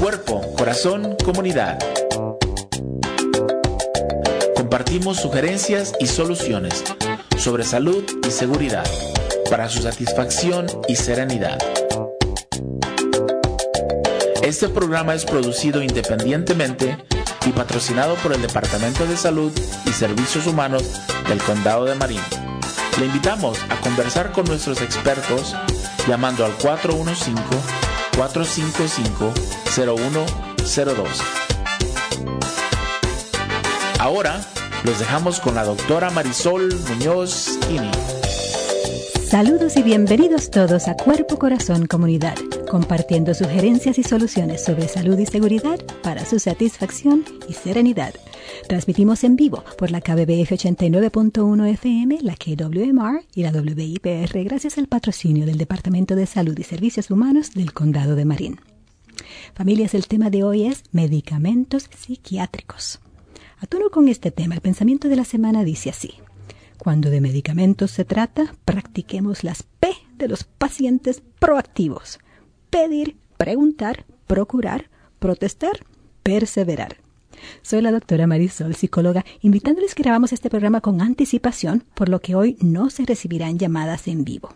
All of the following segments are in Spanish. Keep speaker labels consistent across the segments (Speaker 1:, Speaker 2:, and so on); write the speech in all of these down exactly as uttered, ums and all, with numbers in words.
Speaker 1: Cuerpo, corazón, comunidad. Compartimos sugerencias y soluciones sobre salud y seguridad para su satisfacción y serenidad. Este programa es producido independientemente y patrocinado por el Departamento de Salud y Servicios Humanos del Condado de Marin. Le invitamos a conversar con nuestros expertos llamando al cuatro uno cinco, cuatro cinco cinco, cero uno cero dos. Ahora los dejamos con la doctora Marisol Muñoz Kini.
Speaker 2: Saludos y bienvenidos todos a Cuerpo, Corazón, Comunidad, compartiendo sugerencias y soluciones sobre salud y seguridad para su satisfacción y serenidad. Transmitimos en vivo por la K B B F ochenta y nueve punto uno F M, la K W M R y la W I P R gracias al patrocinio del Departamento de Salud y Servicios Humanos del Condado de Marin. Familias, el tema de hoy es medicamentos psiquiátricos. A tono con este tema, el pensamiento de la semana dice así: cuando de medicamentos se trata, practiquemos las P de los pacientes proactivos. Pedir, preguntar, procurar, protestar, perseverar. Soy la doctora Marisol, psicóloga, invitándoles que grabamos este programa con anticipación, por lo que hoy no se recibirán llamadas en vivo.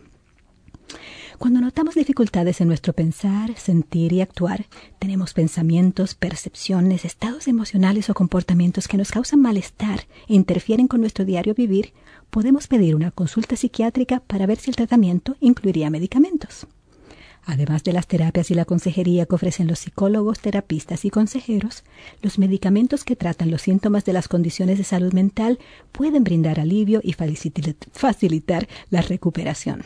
Speaker 2: Cuando notamos dificultades en nuestro pensar, sentir y actuar, tenemos pensamientos, percepciones, estados emocionales o comportamientos que nos causan malestar e interfieren con nuestro diario vivir, podemos pedir una consulta psiquiátrica para ver si el tratamiento incluiría medicamentos. Además de las terapias y la consejería que ofrecen los psicólogos, terapistas y consejeros, los medicamentos que tratan los síntomas de las condiciones de salud mental pueden brindar alivio y facilitar la recuperación.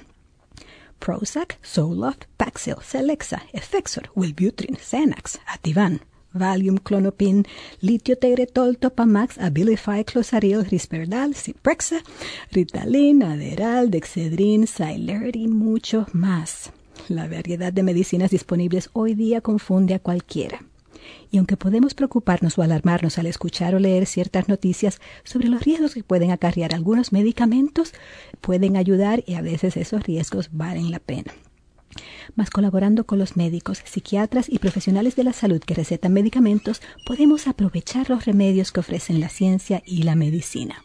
Speaker 2: Prozac, Zoloft, Paxil, Celexa, Effexor, Wellbutrin, Xanax, Ativan, Valium, Clonopin, Litio-Tegretol, Topamax, Abilify, Clozaril, Risperdal, Ciprexa, Ritalin, Adderall, Dexedrine, Xyler y mucho más. La variedad de medicinas disponibles hoy día confunde a cualquiera. Y aunque podemos preocuparnos o alarmarnos al escuchar o leer ciertas noticias sobre los riesgos que pueden acarrear algunos medicamentos, pueden ayudar y a veces esos riesgos valen la pena. Mas colaborando con los médicos, psiquiatras y profesionales de la salud que recetan medicamentos, podemos aprovechar los remedios que ofrecen la ciencia y la medicina.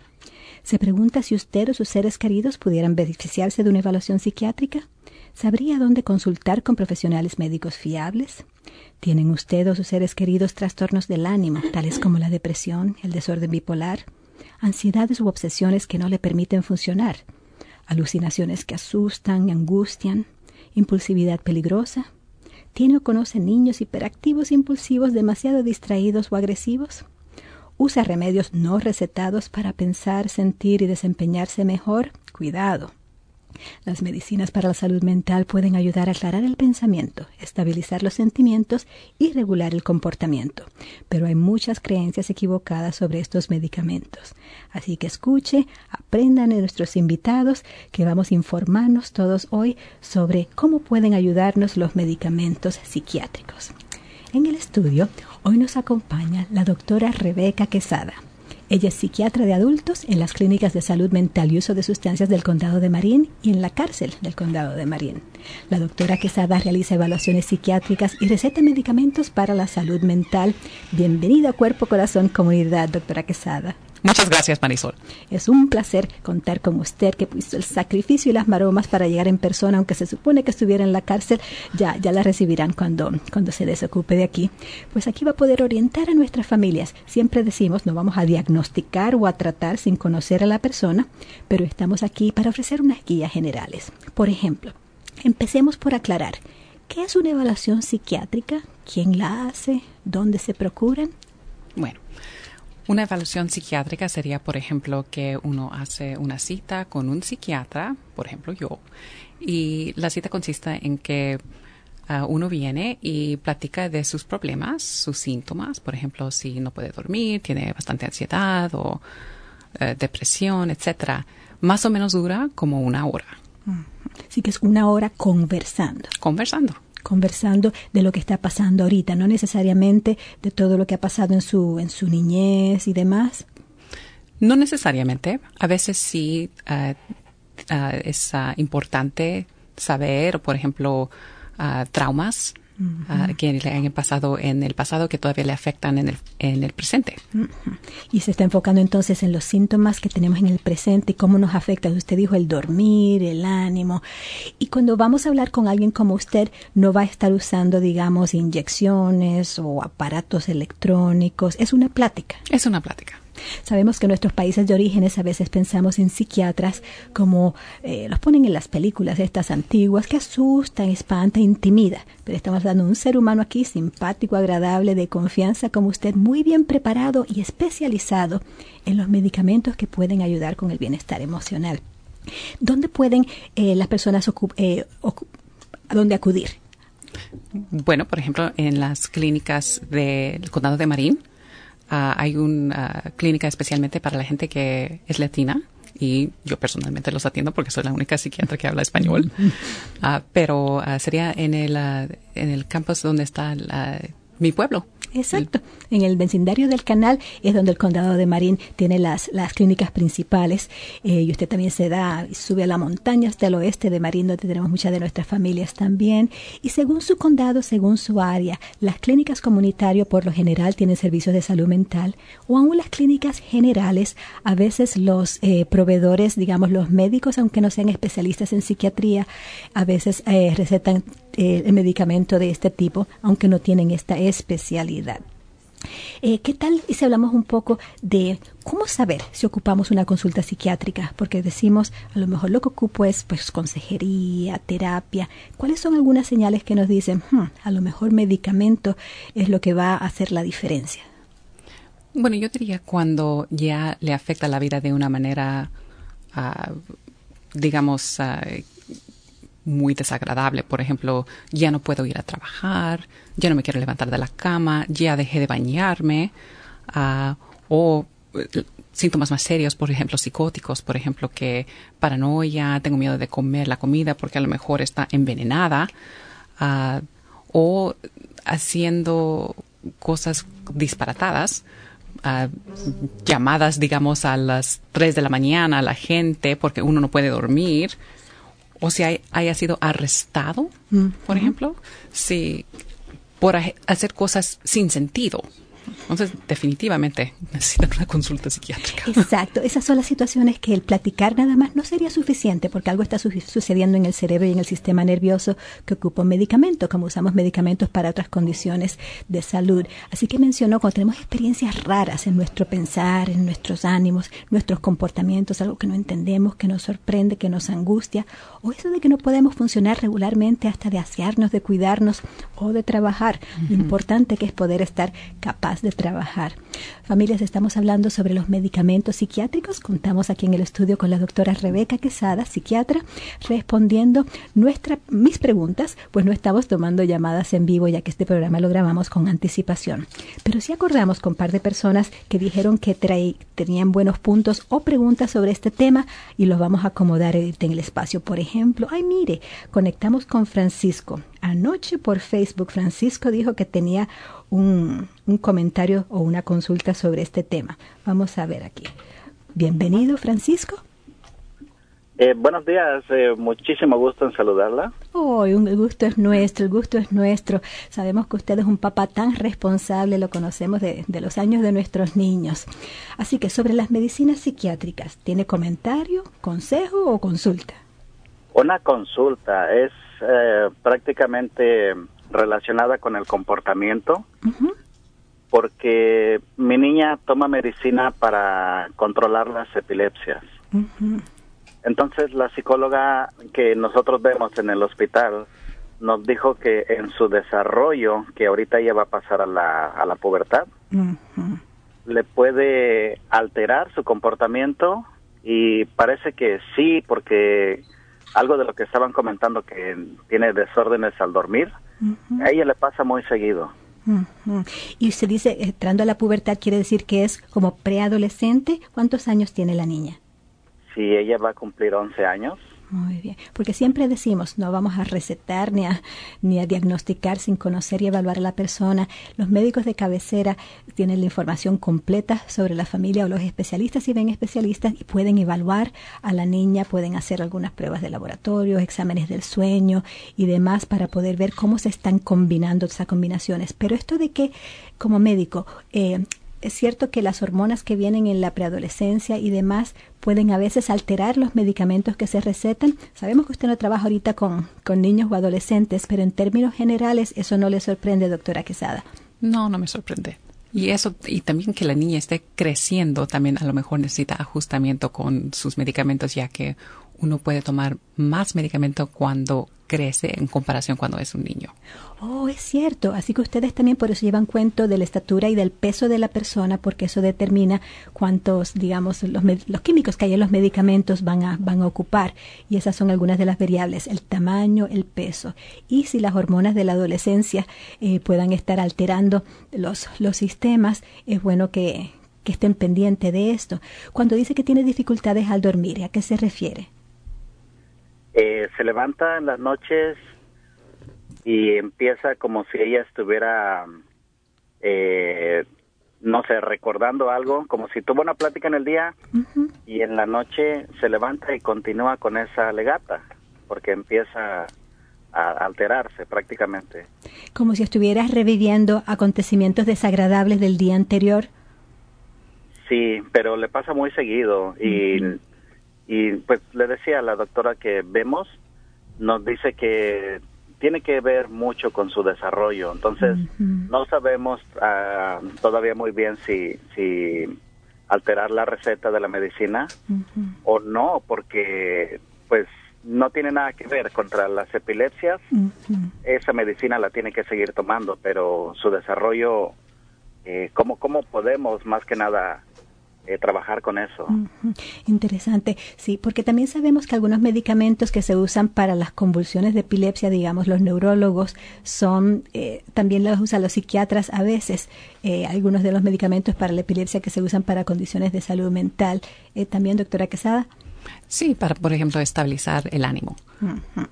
Speaker 2: ¿Se pregunta si usted o sus seres queridos pudieran beneficiarse de una evaluación psiquiátrica? ¿Sabría dónde consultar con profesionales médicos fiables? ¿Tienen usted o sus seres queridos trastornos del ánimo, tales como la depresión, el desorden bipolar, ansiedades u obsesiones que no le permiten funcionar, alucinaciones que asustan y angustian, impulsividad peligrosa? ¿Tiene o conoce niños hiperactivos impulsivos demasiado distraídos o agresivos? ¿Usa remedios no recetados para pensar, sentir y desempeñarse mejor? Cuidado. Las medicinas para la salud mental pueden ayudar a aclarar el pensamiento, estabilizar los sentimientos y regular el comportamiento. Pero hay muchas creencias equivocadas sobre estos medicamentos. Así que escuche, aprendan de nuestros invitados, que vamos a informarnos todos hoy sobre cómo pueden ayudarnos los medicamentos psiquiátricos. En el estudio, hoy nos acompaña la doctora Rebeca Quesada. Ella es psiquiatra de adultos en las clínicas de salud mental y uso de sustancias del Condado de Marin y en la cárcel del Condado de Marin. La doctora Quesada realiza evaluaciones psiquiátricas y receta medicamentos para la salud mental. Bienvenida a Cuerpo, Corazón, Comunidad, doctora Quesada.
Speaker 3: Muchas gracias, Marisol.
Speaker 2: Es un placer contar con usted, que puso el sacrificio y las maromas para llegar en persona, aunque se supone que estuviera en la cárcel. Ya, ya la recibirán cuando, cuando se desocupe de aquí. Pues aquí va a poder orientar a nuestras familias. Siempre decimos, no vamos a diagnosticar o a tratar sin conocer a la persona, pero estamos aquí para ofrecer unas guías generales. Por ejemplo, empecemos por aclarar, ¿qué es una evaluación psiquiátrica? ¿Quién la hace? ¿Dónde se procuran?
Speaker 3: Bueno, una evaluación psiquiátrica sería, por ejemplo, que uno hace una cita con un psiquiatra, por ejemplo yo, y la cita consiste en que uh, uno viene y platica de sus problemas, sus síntomas, por ejemplo, si no puede dormir, tiene bastante ansiedad o uh, depresión, etcétera. Más o menos dura como una hora.
Speaker 2: Así que es una hora conversando.
Speaker 3: Conversando.
Speaker 2: conversando de lo que está pasando ahorita, no necesariamente de todo lo que ha pasado en su en su niñez y demás.
Speaker 3: No necesariamente. A veces sí uh, uh, es uh, importante saber, por ejemplo, uh, traumas Uh-huh. Uh, que le han pasado en el pasado que todavía le afectan en el, en el presente.
Speaker 2: Uh-huh. Y se está enfocando entonces en los síntomas que tenemos en el presente y cómo nos afecta. Usted dijo el dormir, el ánimo. Y cuando vamos a hablar con alguien como usted, no va a estar usando, digamos, inyecciones o aparatos electrónicos. Es una plática.
Speaker 3: Es una plática.
Speaker 2: Sabemos que en nuestros países de orígenes a veces pensamos en psiquiatras como eh, los ponen en las películas estas antiguas que asustan, espantan, intimidan. Pero estamos hablando de un ser humano aquí simpático, agradable, de confianza como usted, muy bien preparado y especializado en los medicamentos que pueden ayudar con el bienestar emocional. ¿Dónde pueden eh, las personas ocu- eh, ocu- a dónde acudir?
Speaker 3: Bueno, por ejemplo, en las clínicas del condado de Marin. Uh, hay una uh, clínica especialmente para la gente que es latina y yo personalmente los atiendo porque soy la única psiquiatra que habla español. Uh, pero uh, sería en el, uh, en el campus donde está la, mi pueblo.
Speaker 2: Exacto. En el vecindario del canal es donde el condado de Marin tiene las, las clínicas principales. Eh, y usted también se da y sube a la montaña hasta el oeste de Marin, donde tenemos muchas de nuestras familias también. Y según su condado, según su área, las clínicas comunitarias por lo general tienen servicios de salud mental, o aún las clínicas generales, a veces los eh, proveedores, digamos los médicos, aunque no sean especialistas en psiquiatría, a veces eh, recetan eh, el medicamento de este tipo, aunque no tienen esta especialidad. Eh, ¿Qué tal y si hablamos un poco de cómo saber si ocupamos una consulta psiquiátrica? Porque decimos, a lo mejor lo que ocupo es pues consejería, terapia. ¿Cuáles son algunas señales que nos dicen, hmm, a lo mejor medicamento es lo que va a hacer la diferencia?
Speaker 3: Bueno, yo diría cuando ya le afecta la vida de una manera, uh, digamos, uh, muy desagradable. Por ejemplo, ya no puedo ir a trabajar, ya no me quiero levantar de la cama, ya dejé de bañarme, uh, o uh, síntomas más serios, por ejemplo, psicóticos, por ejemplo, que paranoia, tengo miedo de comer la comida porque a lo mejor está envenenada, uh, o haciendo cosas disparatadas, uh, llamadas, digamos, a las tres de la mañana a la gente porque uno no puede dormir. O si hay, haya sido arrestado, mm. por ejemplo, si por hacer cosas sin sentido. Entonces, definitivamente necesitan una consulta psiquiátrica.
Speaker 2: Exacto. Esas son las situaciones que el platicar nada más no sería suficiente porque algo está su- sucediendo en el cerebro y en el sistema nervioso que ocupa un medicamento, como usamos medicamentos para otras condiciones de salud. Así que mencionó cuando tenemos experiencias raras en nuestro pensar, en nuestros ánimos, nuestros comportamientos, algo que no entendemos, que nos sorprende, que nos angustia, o eso de que no podemos funcionar regularmente hasta de asearnos, de cuidarnos o de trabajar. Uh-huh. Lo importante que es poder estar capaz de trabajar. Familias, estamos hablando sobre los medicamentos psiquiátricos. Contamos aquí en el estudio con la doctora Rebeca Quesada, psiquiatra, respondiendo nuestra, mis preguntas, pues no estamos tomando llamadas en vivo ya que este programa lo grabamos con anticipación. Pero sí acordamos con un par de personas que dijeron que traí, tenían buenos puntos o preguntas sobre este tema y los vamos a acomodar en el espacio. Por ejemplo, ay mire, conectamos con Francisco. Anoche por Facebook, Francisco dijo que tenía un, un comentario o una consulta sobre este tema. Vamos a ver aquí. Bienvenido, Francisco.
Speaker 4: Eh, buenos días, eh, muchísimo gusto en saludarla.
Speaker 2: Oh, un, el gusto es nuestro, el gusto es nuestro. Sabemos que usted es un papá tan responsable, lo conocemos de, de los años de nuestros niños. Así que sobre las medicinas psiquiátricas, ¿tiene comentario, consejo o consulta?
Speaker 4: Una consulta es eh, prácticamente relacionada con el comportamiento, uh-huh. porque mi niña toma medicina para controlar las epilepsias. Uh-huh. Entonces la psicóloga que nosotros vemos en el hospital nos dijo que en su desarrollo, que ahorita ella va a pasar a la, a la pubertad, uh-huh. le puede alterar su comportamiento y parece que sí, porque algo de lo que estaban comentando que tiene desórdenes al dormir, uh-huh. a ella le pasa muy seguido.
Speaker 2: Uh-huh. Y usted dice, entrando a la pubertad, quiere decir que es como preadolescente. ¿Cuántos años tiene la niña?
Speaker 4: Sí, ella va a cumplir once años.
Speaker 2: Muy bien, porque siempre decimos, no vamos a recetar ni a, ni a diagnosticar sin conocer y evaluar a la persona. Los médicos de cabecera tienen la información completa sobre la familia, o los especialistas, si ven especialistas, y pueden evaluar a la niña, pueden hacer algunas pruebas de laboratorio, exámenes del sueño y demás para poder ver cómo se están combinando esas combinaciones. Pero esto de que, como médico, eh, es cierto que las hormonas que vienen en la preadolescencia y demás pueden a veces alterar los medicamentos que se recetan. Sabemos que usted no trabaja ahorita con, con niños o adolescentes, pero en términos generales eso no le sorprende, doctora Quesada.
Speaker 3: No, no me sorprende. Y eso, y también que la niña esté creciendo, también a lo mejor necesita ajustamiento con sus medicamentos, ya que uno puede tomar más medicamento cuando crece en comparación cuando es un niño.
Speaker 2: Oh, es cierto. Así que ustedes también por eso llevan cuenta de la estatura y del peso de la persona, porque eso determina cuántos, digamos, los, los químicos que hay en los medicamentos van a, van a ocupar. Y esas son algunas de las variables, el tamaño, el peso. Y si las hormonas de la adolescencia eh, puedan estar alterando los, los sistemas, es bueno que, que estén pendientes de esto. Cuando dice que tiene dificultades al dormir, ¿a qué se refiere?
Speaker 4: Eh, se levanta en las noches y empieza como si ella estuviera, eh, no sé, recordando algo, como si tuvo una plática en el día, uh-huh. y en la noche se levanta y continúa con esa legata, porque empieza a alterarse prácticamente.
Speaker 2: Como si estuvieras reviviendo acontecimientos desagradables del día anterior.
Speaker 4: Sí, pero le pasa muy seguido y... Uh-huh. Y pues le decía a la doctora que vemos, nos dice que tiene que ver mucho con su desarrollo. Entonces, uh-huh. no sabemos uh, todavía muy bien si, si alterar la receta de la medicina uh-huh. o no, porque pues no tiene nada que ver contra las epilepsias. Uh-huh. Esa medicina la tiene que seguir tomando, pero su desarrollo, eh, ¿cómo, cómo podemos más que nada Eh, trabajar con eso?
Speaker 2: Uh-huh. Interesante, sí, porque también sabemos que algunos medicamentos que se usan para las convulsiones de epilepsia, digamos, los neurólogos, son, eh, también los usan los psiquiatras a veces, eh, algunos de los medicamentos para la epilepsia que se usan para condiciones de salud mental. Eh, también, doctora Quesada.
Speaker 3: Sí, para, por ejemplo, estabilizar el ánimo.
Speaker 2: Uh-huh.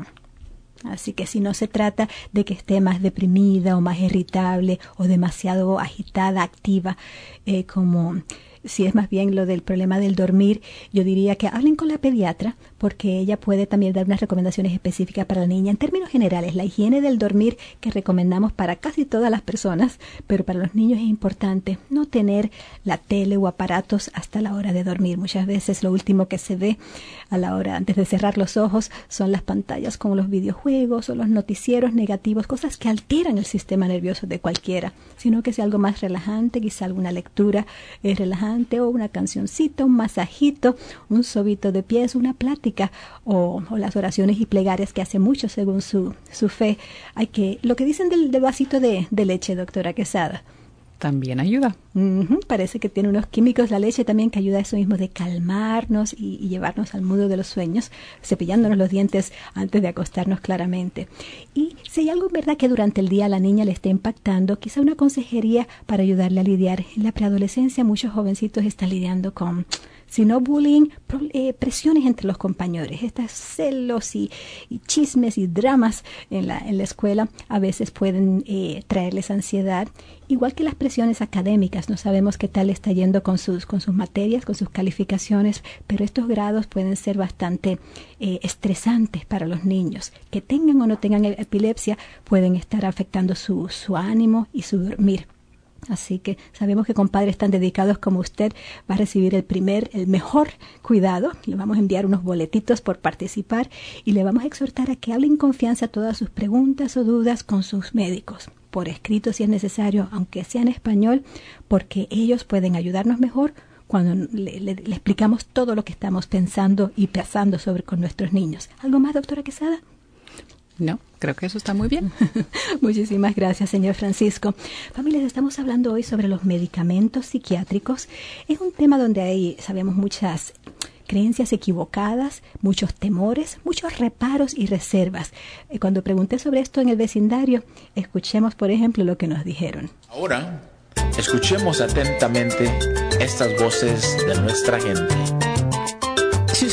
Speaker 2: Así que si no se trata de que esté más deprimida o más irritable o demasiado agitada, activa, eh, como... si es más bien lo del problema del dormir, yo diría que hablen con la pediatra, porque ella puede también dar unas recomendaciones específicas para la niña. En términos generales, la higiene del dormir que recomendamos para casi todas las personas, pero para los niños es importante no tener la tele o aparatos hasta la hora de dormir. Muchas veces lo último que se ve a la hora, antes de cerrar los ojos, son las pantallas con los videojuegos o los noticieros negativos, cosas que alteran el sistema nervioso de cualquiera, sino que sea algo más relajante, quizá alguna lectura eh, relajante, o una cancioncita, un masajito, un sobito de pies, una plática, o, o las oraciones y plegarias que hace mucho según su, su fe. Hay que, lo que dicen del, del vasito de, de leche, doctora Quesada.
Speaker 3: También ayuda.
Speaker 2: Uh-huh. Parece que tiene unos químicos la leche también que ayuda a eso mismo de calmarnos y, y llevarnos al mundo de los sueños, cepillándonos los dientes antes de acostarnos claramente. Y si hay algo en verdad que durante el día a la niña le esté impactando, quizá una consejería para ayudarle a lidiar. En la preadolescencia muchos jovencitos están lidiando con, si no bullying, pro, eh, presiones entre los compañeros. Estos celos y, y chismes y dramas en la, en la escuela a veces pueden eh, traerles ansiedad, igual que las presiones académicas. No sabemos qué tal está yendo con sus, con sus materias, con sus calificaciones, pero estos grados pueden ser bastante eh, estresantes para los niños. Que tengan o no tengan epilepsia, pueden estar afectando su, su ánimo y su dormir. Así que sabemos que con padres tan dedicados como usted va a recibir el primer, el mejor cuidado. Le vamos a enviar unos boletitos por participar y le vamos a exhortar a que hable en confianza todas sus preguntas o dudas con sus médicos, por escrito si es necesario, aunque sea en español, porque ellos pueden ayudarnos mejor cuando le, le, le explicamos todo lo que estamos pensando y pasando sobre con nuestros niños. ¿Algo más, doctora Quesada?
Speaker 3: No, creo que eso está muy bien.
Speaker 2: Muchísimas gracias, señor Francisco. Familias, estamos hablando hoy sobre los medicamentos psiquiátricos. Es un tema donde hay, sabemos, muchas creencias equivocadas, muchos temores, muchos reparos y reservas. Cuando pregunté sobre esto en el vecindario, escuchemos, por ejemplo, lo que nos dijeron.
Speaker 1: Ahora, escuchemos atentamente estas voces de nuestra gente.
Speaker 5: Si usted fuera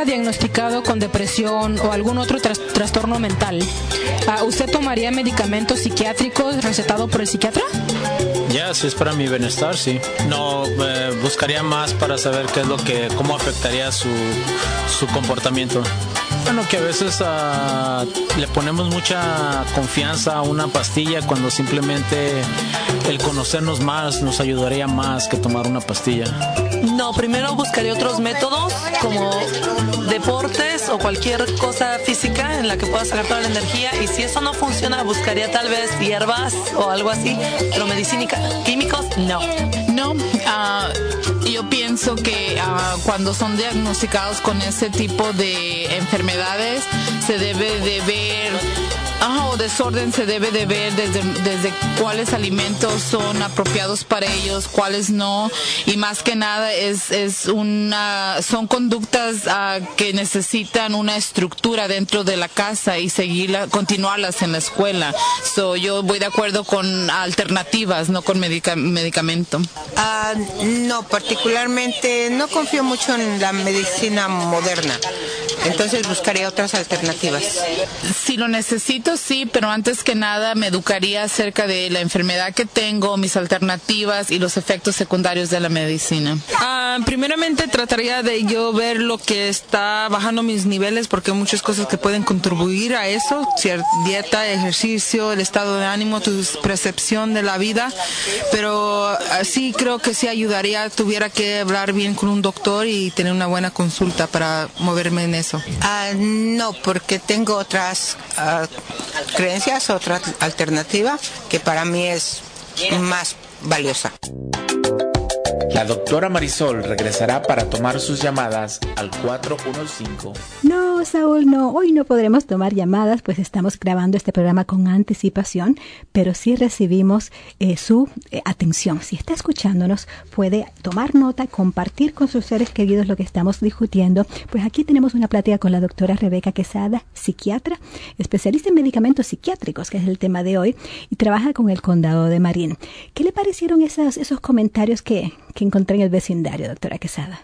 Speaker 5: diagnosticado con depresión o algún otro tras- trastorno mental, uh, ¿usted tomaría medicamentos psiquiátricos recetados por el psiquiatra?
Speaker 6: Ya, si es para mi bienestar, sí. No, eh, buscaría más para saber qué es lo que, cómo afectaría su, su comportamiento. Bueno, que a veces uh, le ponemos mucha confianza a una pastilla cuando simplemente el conocernos más nos ayudaría más que tomar una pastilla.
Speaker 7: No, primero buscaría otros métodos como deportes o cualquier cosa física en la que pueda sacar toda la energía, y si eso no funciona buscaría tal vez hierbas o algo así, pero medicina químicos no.
Speaker 8: No, uh, yo pienso que uh, cuando son diagnosticados con ese tipo de enfermedades se debe de ver, uh, o desorden se debe de ver desde, desde cuáles alimentos son apropiados para ellos, cuáles no, y más que nada es, es una, son conductas uh, que necesitan una estructura dentro de la casa y seguirla, continuarlas en la escuela. So, yo voy de acuerdo con alternativas, no con medica, medicamento.
Speaker 9: Uh, no, particularmente no confío mucho en la medicina moderna, entonces buscaría otras alternativas.
Speaker 8: Si lo necesito, sí, pero antes que nada me educaría acerca de la enfermedad que tengo, mis alternativas y los efectos secundarios de la medicina.
Speaker 5: Uh, primeramente trataría de yo ver lo que está bajando mis niveles, porque hay muchas cosas que pueden contribuir a eso, dieta, ejercicio, el estado de ánimo, tu percepción de la vida, pero uh, sí creo que sí ayudaría, tuviera que hablar bien con un doctor y tener una buena consulta para moverme en eso.
Speaker 9: Uh, no, porque tengo otras uh, creencias, otra alternativa que para mí es más valiosa.
Speaker 1: La doctora Marisol regresará para tomar sus llamadas al cuatro uno cinco.
Speaker 2: No, Saúl, no. Hoy no podremos tomar llamadas, pues estamos grabando este programa con anticipación, pero sí recibimos eh, su eh, atención. Si está escuchándonos, puede tomar nota, compartir con sus seres queridos lo que estamos discutiendo. Pues aquí tenemos una plática con la doctora Rebeca Quesada, psiquiatra, especialista en medicamentos psiquiátricos, que es el tema de hoy, y trabaja con el Condado de Marín. ¿Qué le parecieron esas, esos comentarios que... que encontré en el vecindario, doctora Quesada?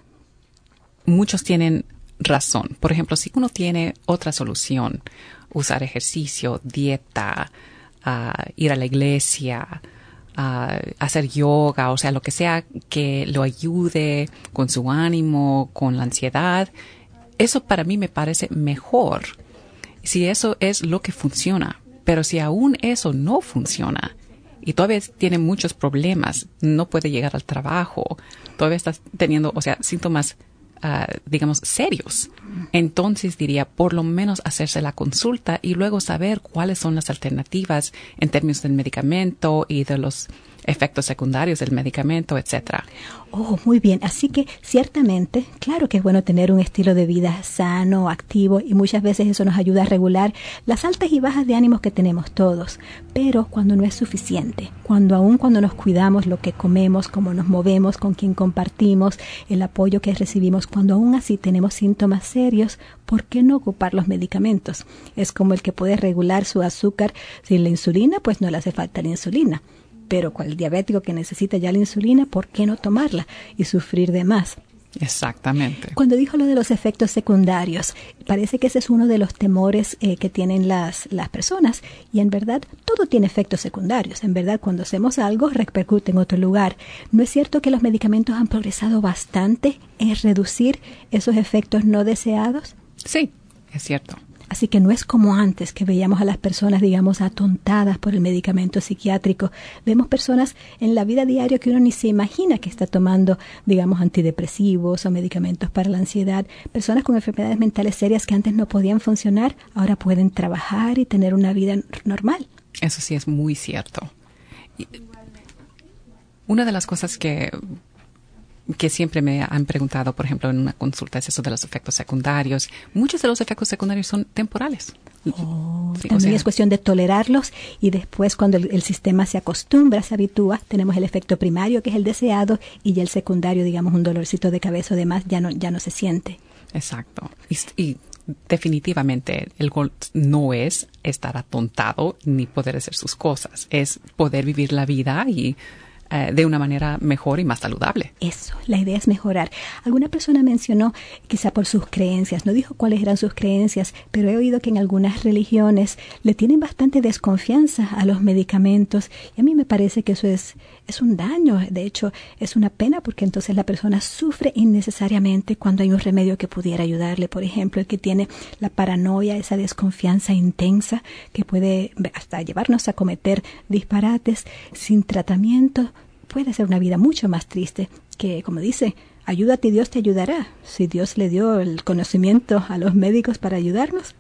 Speaker 3: Muchos tienen razón. Por ejemplo, si uno tiene otra solución, usar ejercicio, dieta, uh, ir a la iglesia, uh, hacer yoga, o sea, lo que sea que lo ayude con su ánimo, con la ansiedad, eso para mí me parece mejor. Si eso es lo que funciona. Pero si aún eso no funciona, y todavía tiene muchos problemas, no puede llegar al trabajo, todavía está teniendo, o sea, síntomas, uh, digamos, serios. Entonces diría, por lo menos hacerse la consulta y luego saber cuáles son las alternativas en términos del medicamento y de los efectos secundarios del medicamento, etcétera.
Speaker 2: Oh, muy bien. Así que ciertamente, claro que es bueno tener un estilo de vida sano, activo, y muchas veces eso nos ayuda a regular las altas y bajas de ánimos que tenemos todos. Pero cuando no es suficiente, cuando aún cuando nos cuidamos lo que comemos, cómo nos movemos, con quién compartimos, el apoyo que recibimos, cuando aún así tenemos síntomas serios, ¿por qué no ocupar los medicamentos? Es como el que puede regular su azúcar sin la insulina, pues no le hace falta la insulina. Pero con el diabético que necesita ya la insulina, ¿por qué no tomarla y sufrir de más?
Speaker 3: Exactamente.
Speaker 2: Cuando dijo lo de los efectos secundarios, parece que ese es uno de los temores eh, que tienen las, las personas. Y en verdad, todo tiene efectos secundarios. En verdad, cuando hacemos algo, repercute en otro lugar. ¿No es cierto que los medicamentos han progresado bastante en reducir esos efectos no deseados?
Speaker 3: Sí, es cierto.
Speaker 2: Así que no es como antes, que veíamos a las personas, digamos, atontadas por el medicamento psiquiátrico. Vemos personas en la vida diaria que uno ni se imagina que está tomando, digamos, antidepresivos o medicamentos para la ansiedad. Personas con enfermedades mentales serias que antes no podían funcionar, ahora pueden trabajar y tener una vida normal.
Speaker 3: Eso sí es muy cierto. Y una de las cosas que... que siempre me han preguntado, por ejemplo, en una consulta, es eso de los efectos secundarios. Muchos de los efectos secundarios son temporales.
Speaker 2: Oh,
Speaker 3: sí,
Speaker 2: también
Speaker 3: o sea,
Speaker 2: es cuestión de tolerarlos, y después cuando el, el sistema se acostumbra, se habitúa, tenemos el efecto primario, que es el deseado, y ya el secundario, digamos, un dolorcito de cabeza o demás, ya no, ya no se siente.
Speaker 3: Exacto. Y, y definitivamente el gol no es estar atontado ni poder hacer sus cosas. Es poder vivir la vida y uh, de una manera mejor y más saludable.
Speaker 2: Eso, la idea es mejorar. Alguna persona mencionó, quizá por sus creencias, no dijo cuáles eran sus creencias, pero he oído que en algunas religiones le tienen bastante desconfianza a los medicamentos y a mí me parece que eso es, es un daño. De hecho, es una pena porque entonces la persona sufre innecesariamente cuando hay un remedio que pudiera ayudarle. Por ejemplo, el que tiene la paranoia, esa desconfianza intensa que puede hasta llevarnos a cometer disparates sin tratamiento, puede ser una vida mucho más triste que, como dice, ayúdate y Dios te ayudará. Si Dios le dio el conocimiento a los médicos para ayudarnos.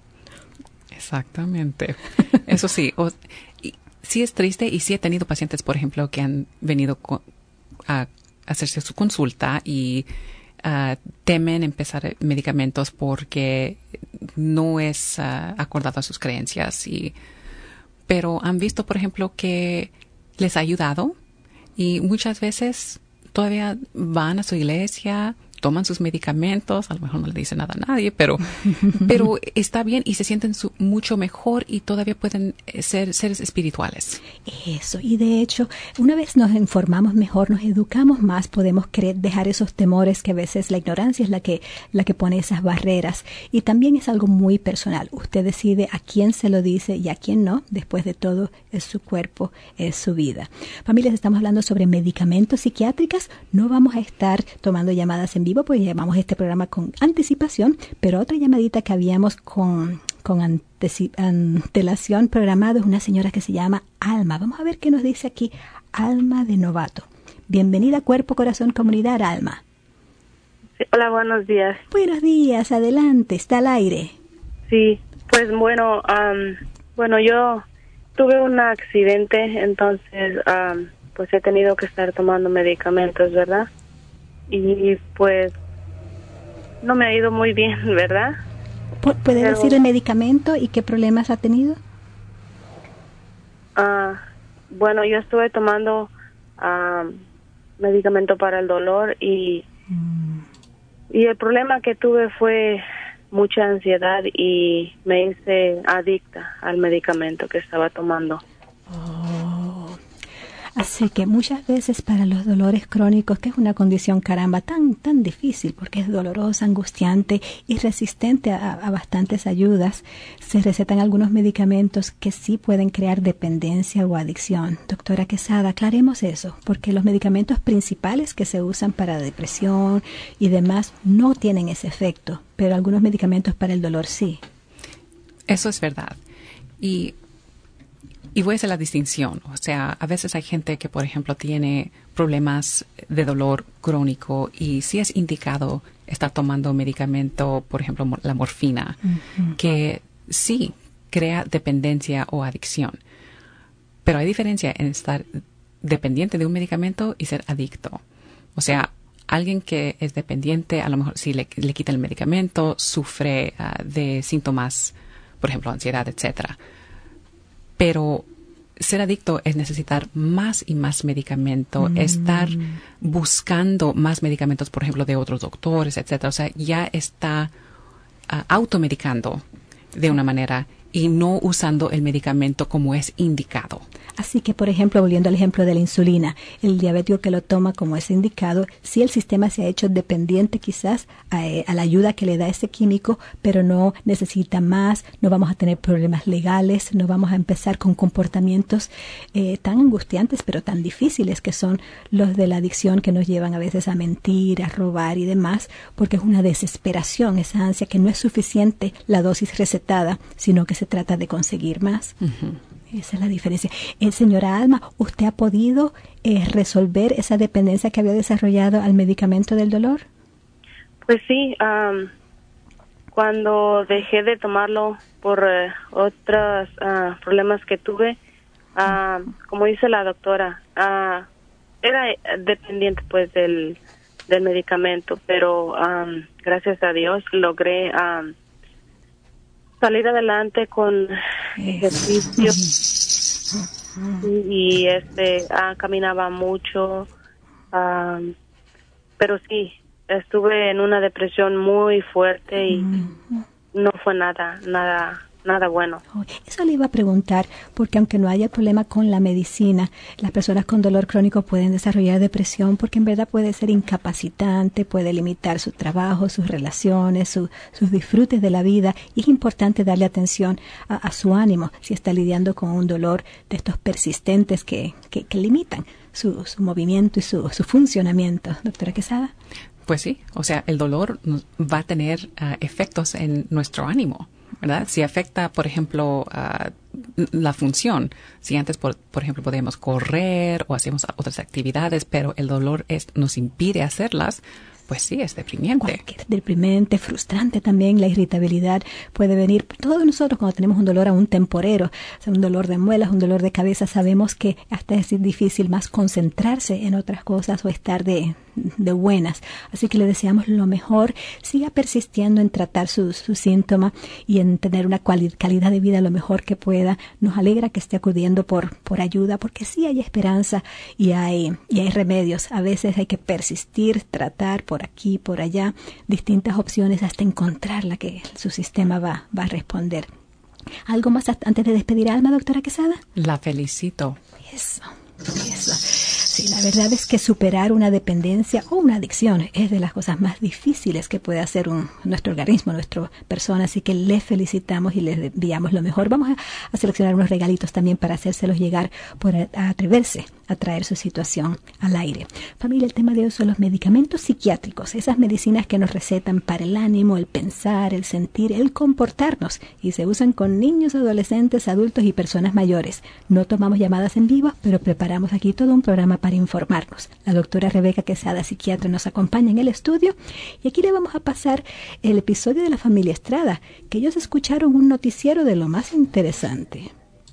Speaker 3: Exactamente. Eso sí, o, y, sí es triste y sí he tenido pacientes, por ejemplo, que han venido con, a hacerse su consulta y uh, temen empezar medicamentos porque no es uh, acordado a sus creencias. Y, pero han visto, por ejemplo, que les ha ayudado y muchas veces todavía van a su iglesia, toman sus medicamentos, a lo mejor no le dicen nada a nadie, pero, pero está bien y se sienten su, mucho mejor y todavía pueden ser seres espirituales.
Speaker 2: Eso, y de hecho, una vez nos informamos mejor, nos educamos más, podemos creer, dejar esos temores que a veces la ignorancia es la que, la que pone esas barreras. Y también es algo muy personal. Usted decide a quién se lo dice y a quién no. Después de todo, es su cuerpo, es su vida. Familias, estamos hablando sobre medicamentos psiquiátricos. No vamos a estar tomando llamadas en vivo, pues llevamos este programa con anticipación, pero otra llamadita que habíamos con, con anteci- antelación programado es una señora que se llama Alma. Vamos a ver qué nos dice aquí Alma de Novato. Bienvenida a Cuerpo, Corazón, Comunidad, Alma.
Speaker 10: Sí, hola, buenos días.
Speaker 2: Buenos días, adelante, está al aire.
Speaker 10: Sí, pues bueno, um, bueno, yo tuve un accidente, entonces um, pues he tenido que estar tomando medicamentos, ¿verdad? Y pues no me ha ido muy bien, ¿verdad?
Speaker 2: ¿Puede Pero, decir el medicamento y qué problemas ha tenido?
Speaker 10: Uh, bueno, yo estuve tomando uh, medicamento para el dolor y, mm. y el problema que tuve fue mucha ansiedad y me hice adicta al medicamento que estaba tomando.
Speaker 2: Oh. Así que muchas veces para los dolores crónicos, que es una condición, caramba, tan tan difícil porque es dolorosa, angustiante y resistente a, a bastantes ayudas, se recetan algunos medicamentos que sí pueden crear dependencia o adicción. Doctora Quesada, aclaremos eso, porque los medicamentos principales que se usan para depresión y demás no tienen ese efecto, pero algunos medicamentos para el dolor sí.
Speaker 3: Eso es verdad. Y Y voy a hacer la distinción. O sea, a veces hay gente que, por ejemplo, tiene problemas de dolor crónico y sí es indicado estar tomando medicamento, por ejemplo, la morfina, uh-huh. que sí crea dependencia o adicción. Pero hay diferencia en estar dependiente de un medicamento y ser adicto. O sea, alguien que es dependiente, a lo mejor si le, le quitan el medicamento, sufre uh, de síntomas, por ejemplo, ansiedad, etcétera. Pero ser adicto es necesitar más y más medicamento, mm. estar buscando más medicamentos, por ejemplo, de otros doctores, etcétera. O sea, ya está uh, automedicando de una manera y no usando el medicamento como es indicado.
Speaker 2: Así que, por ejemplo, volviendo al ejemplo de la insulina, el diabético que lo toma como es indicado, sí el sistema se ha hecho dependiente quizás a, a la ayuda que le da ese químico, pero no necesita más, no vamos a tener problemas legales, no vamos a empezar con comportamientos eh, tan angustiantes, pero tan difíciles que son los de la adicción que nos llevan a veces a mentir, a robar y demás, porque es una desesperación, esa ansia que no es suficiente la dosis recetada, sino que se trata de conseguir más. Uh-huh. Esa es la diferencia. Eh, señora Alma, ¿usted ha podido eh, resolver esa dependencia que había desarrollado al medicamento del dolor?
Speaker 10: Pues sí, um, cuando dejé de tomarlo por uh, otros uh, problemas que tuve, uh, como dice la doctora, uh, era dependiente pues del, del medicamento, pero um, gracias a Dios logré um, salir adelante con ejercicio y este ah, caminaba mucho, ah, pero sí estuve en una depresión muy fuerte y no fue nada nada nada bueno.
Speaker 2: Eso le iba a preguntar, porque aunque no haya problema con la medicina, las personas con dolor crónico pueden desarrollar depresión porque en verdad puede ser incapacitante, puede limitar su trabajo, sus relaciones, su, sus disfrutes de la vida, y es importante darle atención a, a su ánimo si está lidiando con un dolor de estos persistentes que, que, que limitan su, su movimiento y su, su funcionamiento. Doctora Quesada.
Speaker 3: Pues sí, o sea, el dolor va a tener uh, efectos en nuestro ánimo, ¿verdad? Si afecta, por ejemplo, uh, la función, si antes, por, por ejemplo, podíamos correr o hacemos otras actividades, pero el dolor es, nos impide hacerlas, pues sí, es deprimente.
Speaker 2: Cualquier deprimente, frustrante también. La irritabilidad puede venir. Todos nosotros cuando tenemos un dolor aún temporero, o sea, un dolor de muelas, un dolor de cabeza, sabemos que hasta es difícil más concentrarse en otras cosas o estar de, de buenas. Así que le deseamos lo mejor. Siga persistiendo en tratar su, su síntoma y en tener una cuali- calidad de vida lo mejor que pueda. Nos alegra que esté acudiendo por, por ayuda, porque sí hay esperanza y hay, y hay remedios. A veces hay que persistir, tratar por aquí, por allá, distintas opciones hasta encontrar la que su sistema va, va a responder. ¿Algo más antes de despedir a Alma, doctora Quesada?
Speaker 3: La felicito.
Speaker 2: Eso, eso. Sí, la verdad es que superar una dependencia o una adicción es de las cosas más difíciles que puede hacer un, nuestro organismo, nuestra persona, así que les felicitamos y les enviamos lo mejor. Vamos a, a seleccionar unos regalitos también para hacérselos llegar, por a, a atreverse a traer su situación al aire. Familia, el tema de hoy son los medicamentos psiquiátricos, esas medicinas que nos recetan para el ánimo, el pensar, el sentir, el comportarnos, y se usan con niños, adolescentes, adultos y personas mayores. No tomamos llamadas en vivo, pero preparamos aquí todo un programa para informarnos. La doctora Rebeca Quesada, psiquiatra, nos acompaña en el estudio y aquí le vamos a pasar el episodio de la familia Estrada, que ellos escucharon un noticiero de lo más interesante.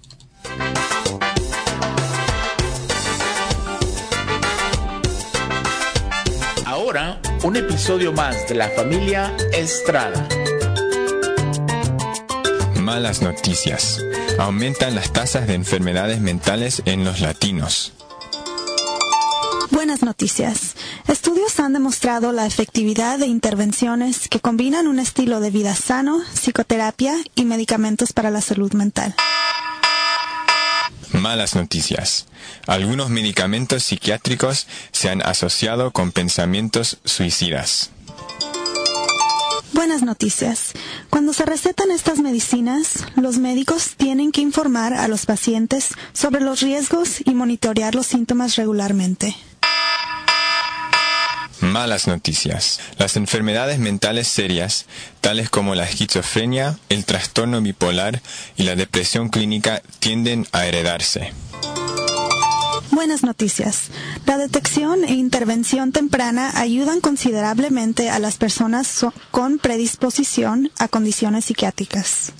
Speaker 1: Ahora, un episodio más de la familia Estrada.
Speaker 11: Malas noticias. Aumentan las tasas de enfermedades mentales en los latinos.
Speaker 12: Buenas noticias. Estudios han demostrado la efectividad de intervenciones que combinan un estilo de vida sano, psicoterapia y medicamentos para la salud mental.
Speaker 11: Malas noticias. Algunos medicamentos psiquiátricos se han asociado con pensamientos suicidas.
Speaker 12: Buenas noticias. Cuando se recetan estas medicinas, los médicos tienen que informar a los pacientes sobre los riesgos y monitorear los síntomas regularmente.
Speaker 11: Malas noticias. Las enfermedades mentales serias, tales como la esquizofrenia, el trastorno bipolar y la depresión clínica, tienden a heredarse.
Speaker 12: Buenas noticias. La detección e intervención temprana ayudan considerablemente a las personas so- con predisposición a condiciones psiquiátricas.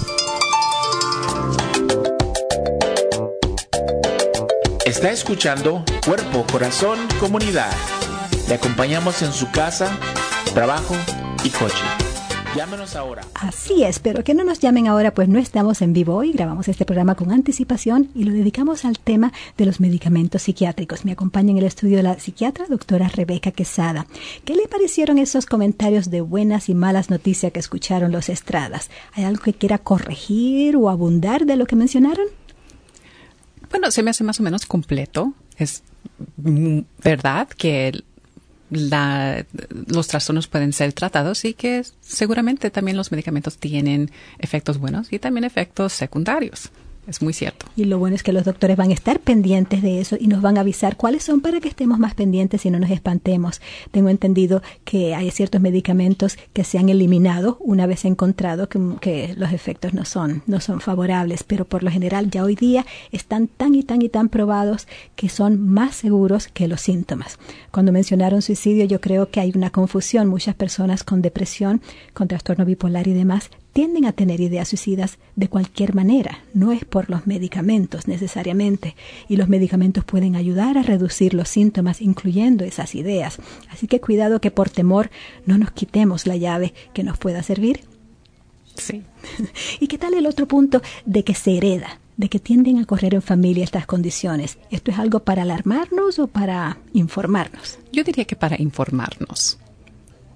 Speaker 1: Está escuchando Cuerpo, Corazón, Comunidad. Le acompañamos en su casa, trabajo y coche. Llámenos ahora.
Speaker 2: Así es, pero que no nos llamen ahora, pues no estamos en vivo hoy. Grabamos este programa con anticipación y lo dedicamos al tema de los medicamentos psiquiátricos. Me acompaña en el estudio la psiquiatra doctora Rebeca Quesada. ¿Qué le parecieron esos comentarios de buenas y malas noticias que escucharon los Estradas? ¿Hay algo que quiera corregir o abundar de lo que mencionaron?
Speaker 3: Bueno, se me hace más o menos completo. Es mm, verdad que el, La, los trastornos pueden ser tratados y que seguramente también los medicamentos tienen efectos buenos y también efectos secundarios. Es muy cierto.
Speaker 2: Y lo bueno es que los doctores van a estar pendientes de eso y nos van a avisar cuáles son para que estemos más pendientes y no nos espantemos. Tengo entendido que hay ciertos medicamentos que se han eliminado una vez encontrado que, que los efectos no son, no son favorables, pero por lo general ya hoy día están tan y tan y tan probados que son más seguros que los síntomas. Cuando mencionaron suicidio, yo creo que hay una confusión. Muchas personas con depresión, con trastorno bipolar y demás tienden a tener ideas suicidas de cualquier manera, no es por los medicamentos necesariamente, y los medicamentos pueden ayudar a reducir los síntomas, incluyendo esas ideas. Así que cuidado que por temor no nos quitemos la llave que nos pueda servir.
Speaker 3: Sí.
Speaker 2: ¿Y qué tal el otro punto de que se hereda, de que tienden a correr en familia estas condiciones? ¿Esto es algo para alarmarnos o para informarnos?
Speaker 3: Yo diría que para informarnos.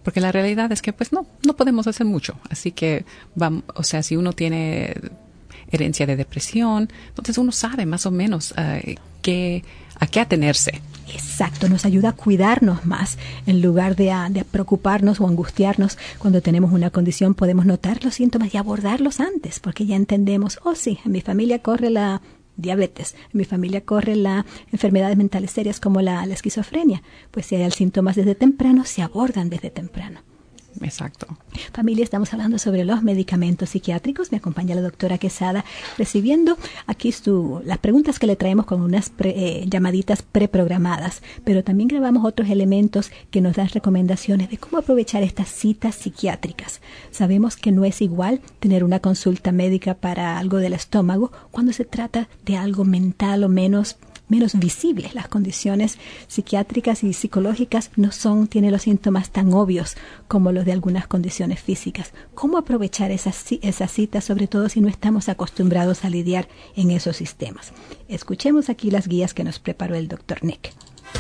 Speaker 3: Porque la realidad es que pues no, no podemos hacer mucho. Así que, vamos, o sea, si uno tiene herencia de depresión, entonces uno sabe más o menos uh, qué, a qué atenerse.
Speaker 2: Exacto, nos ayuda a cuidarnos más en lugar de, a, de preocuparnos o angustiarnos. Cuando tenemos una condición podemos notar los síntomas y abordarlos antes, porque ya entendemos, oh sí, en mi familia corre la diabetes, en mi familia corre la enfermedades mentales serias como la, la esquizofrenia. Pues si hay síntomas desde temprano, se abordan desde temprano.
Speaker 3: Exacto.
Speaker 2: Familia, estamos hablando sobre los medicamentos psiquiátricos. Me acompaña la doctora Quesada recibiendo aquí su, las preguntas que le traemos con unas pre, eh, llamaditas preprogramadas, pero también grabamos otros elementos que nos dan recomendaciones de cómo aprovechar estas citas psiquiátricas. Sabemos que no es igual tener una consulta médica para algo del estómago cuando se trata de algo mental o menos menos visibles. Las condiciones psiquiátricas y psicológicas no son, tienen los síntomas tan obvios como los de algunas condiciones físicas. ¿Cómo aprovechar esas, esas citas, sobre todo si no estamos acostumbrados a lidiar en esos sistemas? Escuchemos aquí las guías que nos preparó el doctor Nick.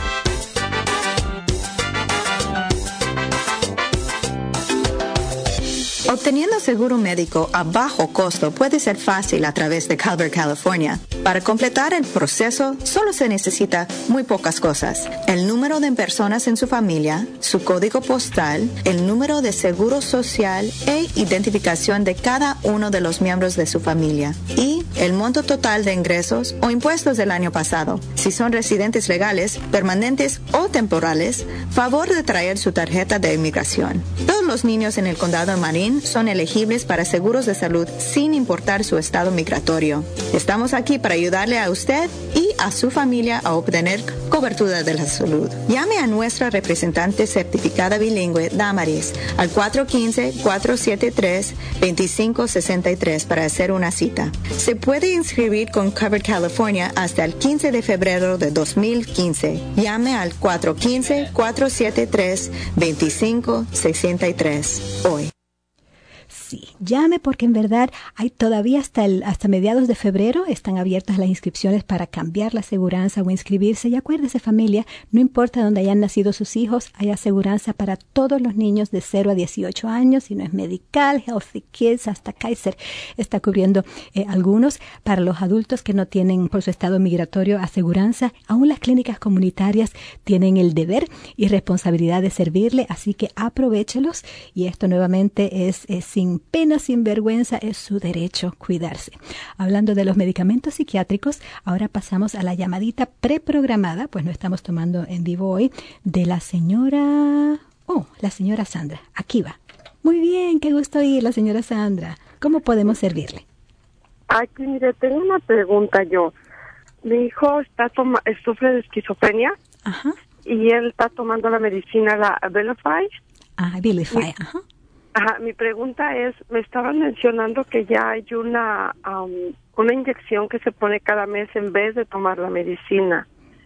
Speaker 13: Obteniendo seguro médico a bajo costo puede ser fácil a través de Calvert, California. Para completar el proceso, solo se necesita muy pocas cosas: el número de personas en su familia, su código postal, el número de seguro social e identificación de cada uno de los miembros de su familia, y el monto total de ingresos o impuestos del año pasado. Si son residentes legales, permanentes o temporales, favor de traer su tarjeta de inmigración. Todos los niños en el condado de Marin son elegibles para seguros de salud sin importar su estado migratorio. Estamos aquí para ayudarle a usted y a su familia a obtener cobertura de la salud. Llame a nuestra representante certificada bilingüe, Damaris, al cuatro uno cinco, cuatro siete tres, dos cinco seis tres para hacer una cita. Se puede inscribir con Covered California hasta el quince de febrero de dos mil quince. Llame al cuatro uno cinco, cuatro siete tres, dos cinco seis tres hoy.
Speaker 2: Sí, llame porque en verdad hay todavía hasta el, hasta mediados de febrero están abiertas las inscripciones para cambiar la aseguranza o inscribirse. Y acuérdese, familia, no importa dónde hayan nacido sus hijos, hay aseguranza para todos los niños de cero a dieciocho años, si no es Medical, Healthy Kids, hasta Kaiser está cubriendo eh, algunos. Para los adultos que no tienen por su estado migratorio aseguranza, aún las clínicas comunitarias tienen el deber y responsabilidad de servirle, así que aprovéchelos. Y esto nuevamente es, es sin pena, sin vergüenza, es su derecho cuidarse. Hablando de los medicamentos psiquiátricos, ahora pasamos a la llamadita preprogramada, pues no estamos tomando en vivo hoy, de la señora... Oh, la señora Sandra. Aquí va. Muy bien, qué gusto oír, la señora Sandra. ¿Cómo podemos servirle?
Speaker 14: Aquí, mire, tengo una pregunta yo. Mi hijo está toma, sufre de esquizofrenia.
Speaker 2: Ajá.
Speaker 14: Y él está tomando la medicina, la Abilify.
Speaker 2: Ah, Abilify, ajá.
Speaker 14: Ajá, mi pregunta es, me estaban mencionando que ya hay una um, una inyección que se pone cada mes en vez de tomar la medicina.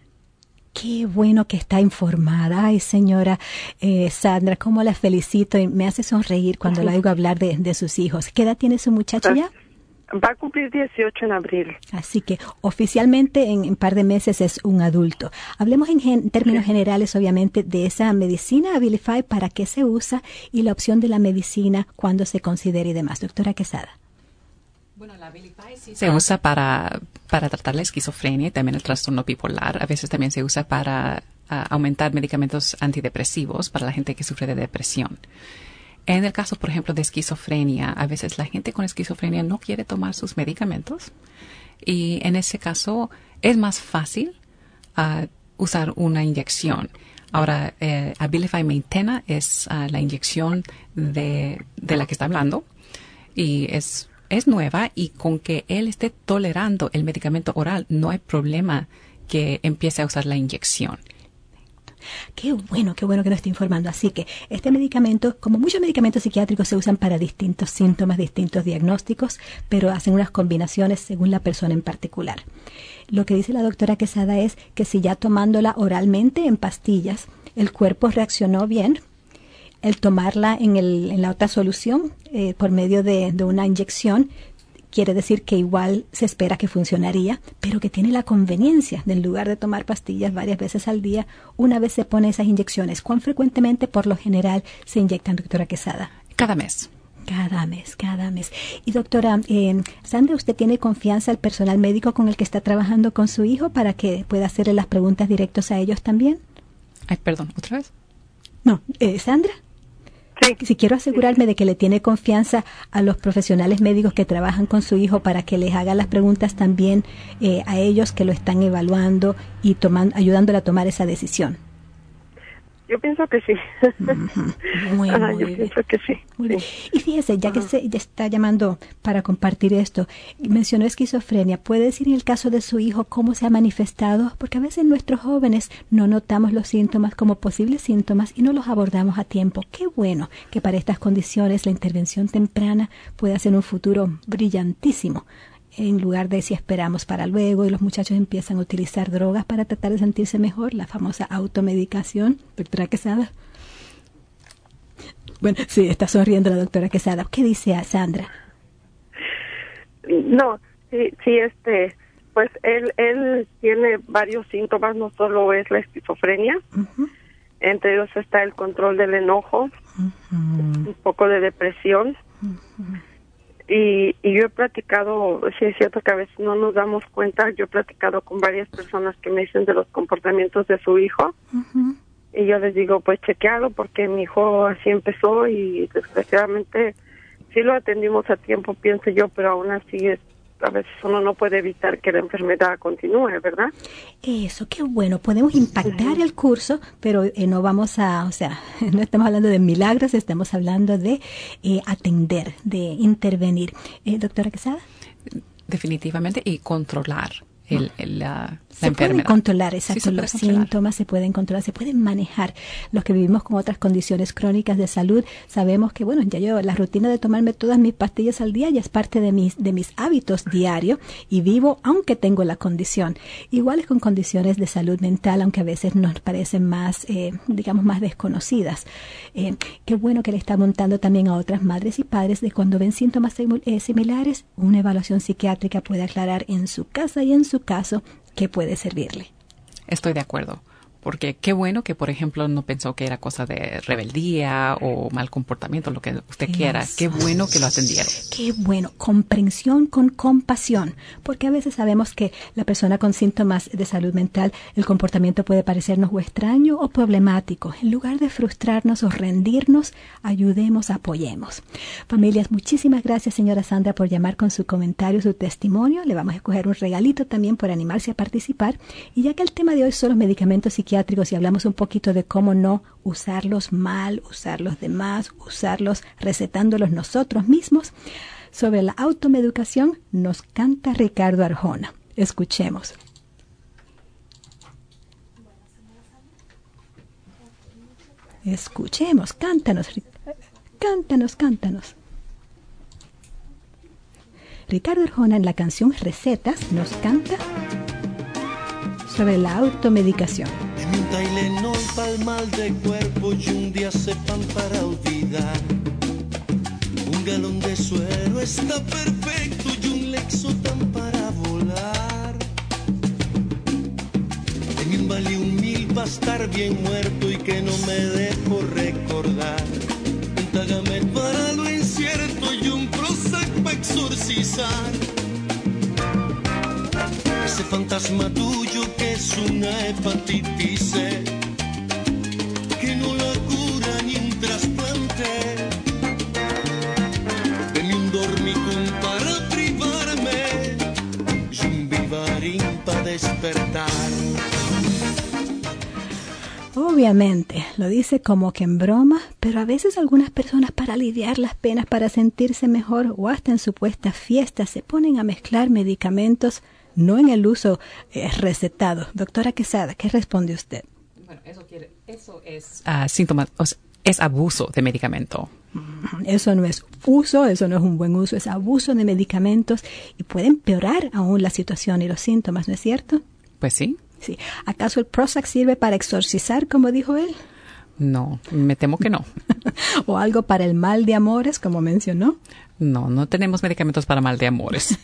Speaker 2: Qué bueno que está informada. Ay, señora eh, Sandra, cómo la felicito y me hace sonreír cuando la oigo hablar de, de sus hijos. ¿Qué edad tiene su muchacho ya?
Speaker 14: Va a cumplir dieciocho en abril.
Speaker 2: Así que oficialmente en un par de meses es un adulto. Hablemos en gen- términos sí. generales, obviamente, de esa medicina Abilify, para qué se usa y la opción de la medicina cuando se considere y demás. Doctora Quesada.
Speaker 3: Bueno, la Abilify sí se usa para, para tratar la esquizofrenia y también el trastorno bipolar. A veces también se usa para uh, aumentar medicamentos antidepresivos para la gente que sufre de depresión. En el caso, por ejemplo, de esquizofrenia, a veces la gente con esquizofrenia no quiere tomar sus medicamentos y en ese caso es más fácil uh, usar una inyección. Ahora, eh, Abilify Maintena es uh, la inyección de, de la que está hablando y es, es nueva, y con que él esté tolerando el medicamento oral no hay problema que empiece a usar la inyección.
Speaker 2: Qué bueno, qué bueno que nos esté informando. Así que este medicamento, como muchos medicamentos psiquiátricos, se usan para distintos síntomas, distintos diagnósticos, pero hacen unas combinaciones según la persona en particular. Lo que dice la doctora Quesada es que si ya tomándola oralmente en pastillas, el cuerpo reaccionó bien, el tomarla en, el, en la otra solución, eh, por medio de, de una inyección, quiere decir que igual se espera que funcionaría, pero que tiene la conveniencia de, en lugar de tomar pastillas varias veces al día, una vez se pone esas inyecciones. ¿Cuán frecuentemente, por lo general, se inyectan, doctora Quesada?
Speaker 3: Cada mes.
Speaker 2: Cada mes, cada mes. Y doctora, eh, Sandra, ¿usted tiene confianza al personal médico con el que está trabajando con su hijo para que pueda hacerle las preguntas directas a ellos también?
Speaker 3: Ay, perdón, ¿otra vez?
Speaker 2: No, eh, Sandra. Sí. Si quiero asegurarme de que le tiene confianza a los profesionales médicos que trabajan con su hijo para que les hagan las preguntas también eh, a ellos que lo están evaluando y toman, ayudándole a tomar esa decisión.
Speaker 14: Yo pienso que sí.
Speaker 2: Uh-huh. Muy,
Speaker 14: Ajá,
Speaker 2: muy
Speaker 14: yo
Speaker 2: bien.
Speaker 14: pienso que sí.
Speaker 2: Muy bien. Y fíjese, ya que se ya está llamando para compartir esto, mencionó esquizofrenia. ¿Puede decir en el caso de su hijo cómo se ha manifestado? Porque a veces nuestros jóvenes no notamos los síntomas como posibles síntomas y no los abordamos a tiempo. Qué bueno que para estas condiciones la intervención temprana pueda ser un futuro brillantísimo, en lugar de si esperamos para luego y los muchachos empiezan a utilizar drogas para tratar de sentirse mejor, la famosa automedicación. Doctora Quesada. Bueno, sí, está sonriendo la doctora Quesada. ¿Qué dice a Sandra?
Speaker 14: No, sí, sí, este, pues él, él tiene varios síntomas, no solo es la esquizofrenia, uh-huh. Entre ellos está el control del enojo, uh-huh. Un poco de depresión. Uh-huh. Y, y yo he platicado, sí es cierto que a veces no nos damos cuenta, yo he platicado con varias personas que me dicen de los comportamientos de su hijo, uh-huh. Y yo les digo, pues chequealo porque mi hijo así empezó y desgraciadamente sí lo atendimos a tiempo, pienso yo, pero aún así es, a veces uno no puede evitar que la enfermedad continúe, ¿verdad?
Speaker 2: Eso, qué bueno. Podemos impactar uh-huh. el curso, pero eh, no vamos a, o sea, no estamos hablando de milagros, estamos hablando de eh, atender, de intervenir. Eh, doctora Quesada.
Speaker 3: Definitivamente, y controlar el, el, la,
Speaker 2: se
Speaker 3: la enfermedad.
Speaker 2: Pueden controlar, exacto,
Speaker 3: sí,
Speaker 2: los
Speaker 3: controlar.
Speaker 2: síntomas se pueden controlar, se pueden manejar. Los que vivimos con otras condiciones crónicas de salud, sabemos que, bueno, ya yo, la rutina de tomarme todas mis pastillas al día ya es parte de mis, de mis hábitos diarios y vivo aunque tengo la condición. Igual es con condiciones de salud mental, aunque a veces nos parecen más, eh, digamos, más desconocidas. Eh, qué bueno que le está montando también a otras madres y padres de cuando ven síntomas eh, similares, una evaluación psiquiátrica puede aclarar en su casa y en su caso qué puede servirle.
Speaker 3: Estoy de acuerdo, porque qué bueno que, por ejemplo, no pensó que era cosa de rebeldía o mal comportamiento, lo que usted
Speaker 2: Yes.
Speaker 3: quiera. Qué bueno que lo atendieron.
Speaker 2: Qué bueno, comprensión con compasión, porque a veces sabemos que la persona con síntomas de salud mental, el comportamiento puede parecernos o extraño o problemático. En lugar de frustrarnos o rendirnos, ayudemos, apoyemos. Familias, muchísimas gracias, señora Sandra, por llamar con su comentario, su testimonio. Le vamos a escoger un regalito también por animarse a participar. Y ya que el tema de hoy son los medicamentos psiquiátricos, y hablamos un poquito de cómo no usarlos mal, usarlos de más, usarlos recetándolos nosotros mismos, sobre la automedicación nos canta Ricardo Arjona. Escuchemos. Escuchemos, cántanos, cántanos, cántanos. Ricardo Arjona en la canción Recetas nos canta sobre la automedicación.
Speaker 15: Un Tylenol para el mal de cuerpo y un diazepam para olvidar. Un galón de suero está perfecto y un Lexotan para volar. En un Valium mil para estar bien muerto y que no me dejo recordar. Un Tagamet para lo incierto y un Prozac para exorcizar ese fantasma tuyo que es una hepatitis C, que no la cura ni un trasplante. Deme un dormicum para privarme y un Vivarin para despertar.
Speaker 2: Obviamente, lo dice como que en broma, pero a veces algunas personas para aliviar las penas, para sentirse mejor o hasta en supuestas fiestas se ponen a mezclar medicamentos no en el uso eh, recetado. Doctora Quesada, ¿qué responde usted?
Speaker 3: Bueno, eso, quiere, eso es uh, síntoma, o sea, es abuso de medicamento.
Speaker 2: Eso no es uso, eso no es un buen uso, es abuso de medicamentos y puede empeorar aún la situación y los síntomas, ¿no es cierto?
Speaker 3: Pues sí.
Speaker 2: Sí. ¿Acaso el Prozac sirve para exorcizar, como dijo él?
Speaker 3: No, me temo que no.
Speaker 2: ¿O algo para el mal de amores, como mencionó?
Speaker 3: No, no tenemos medicamentos para mal de amores.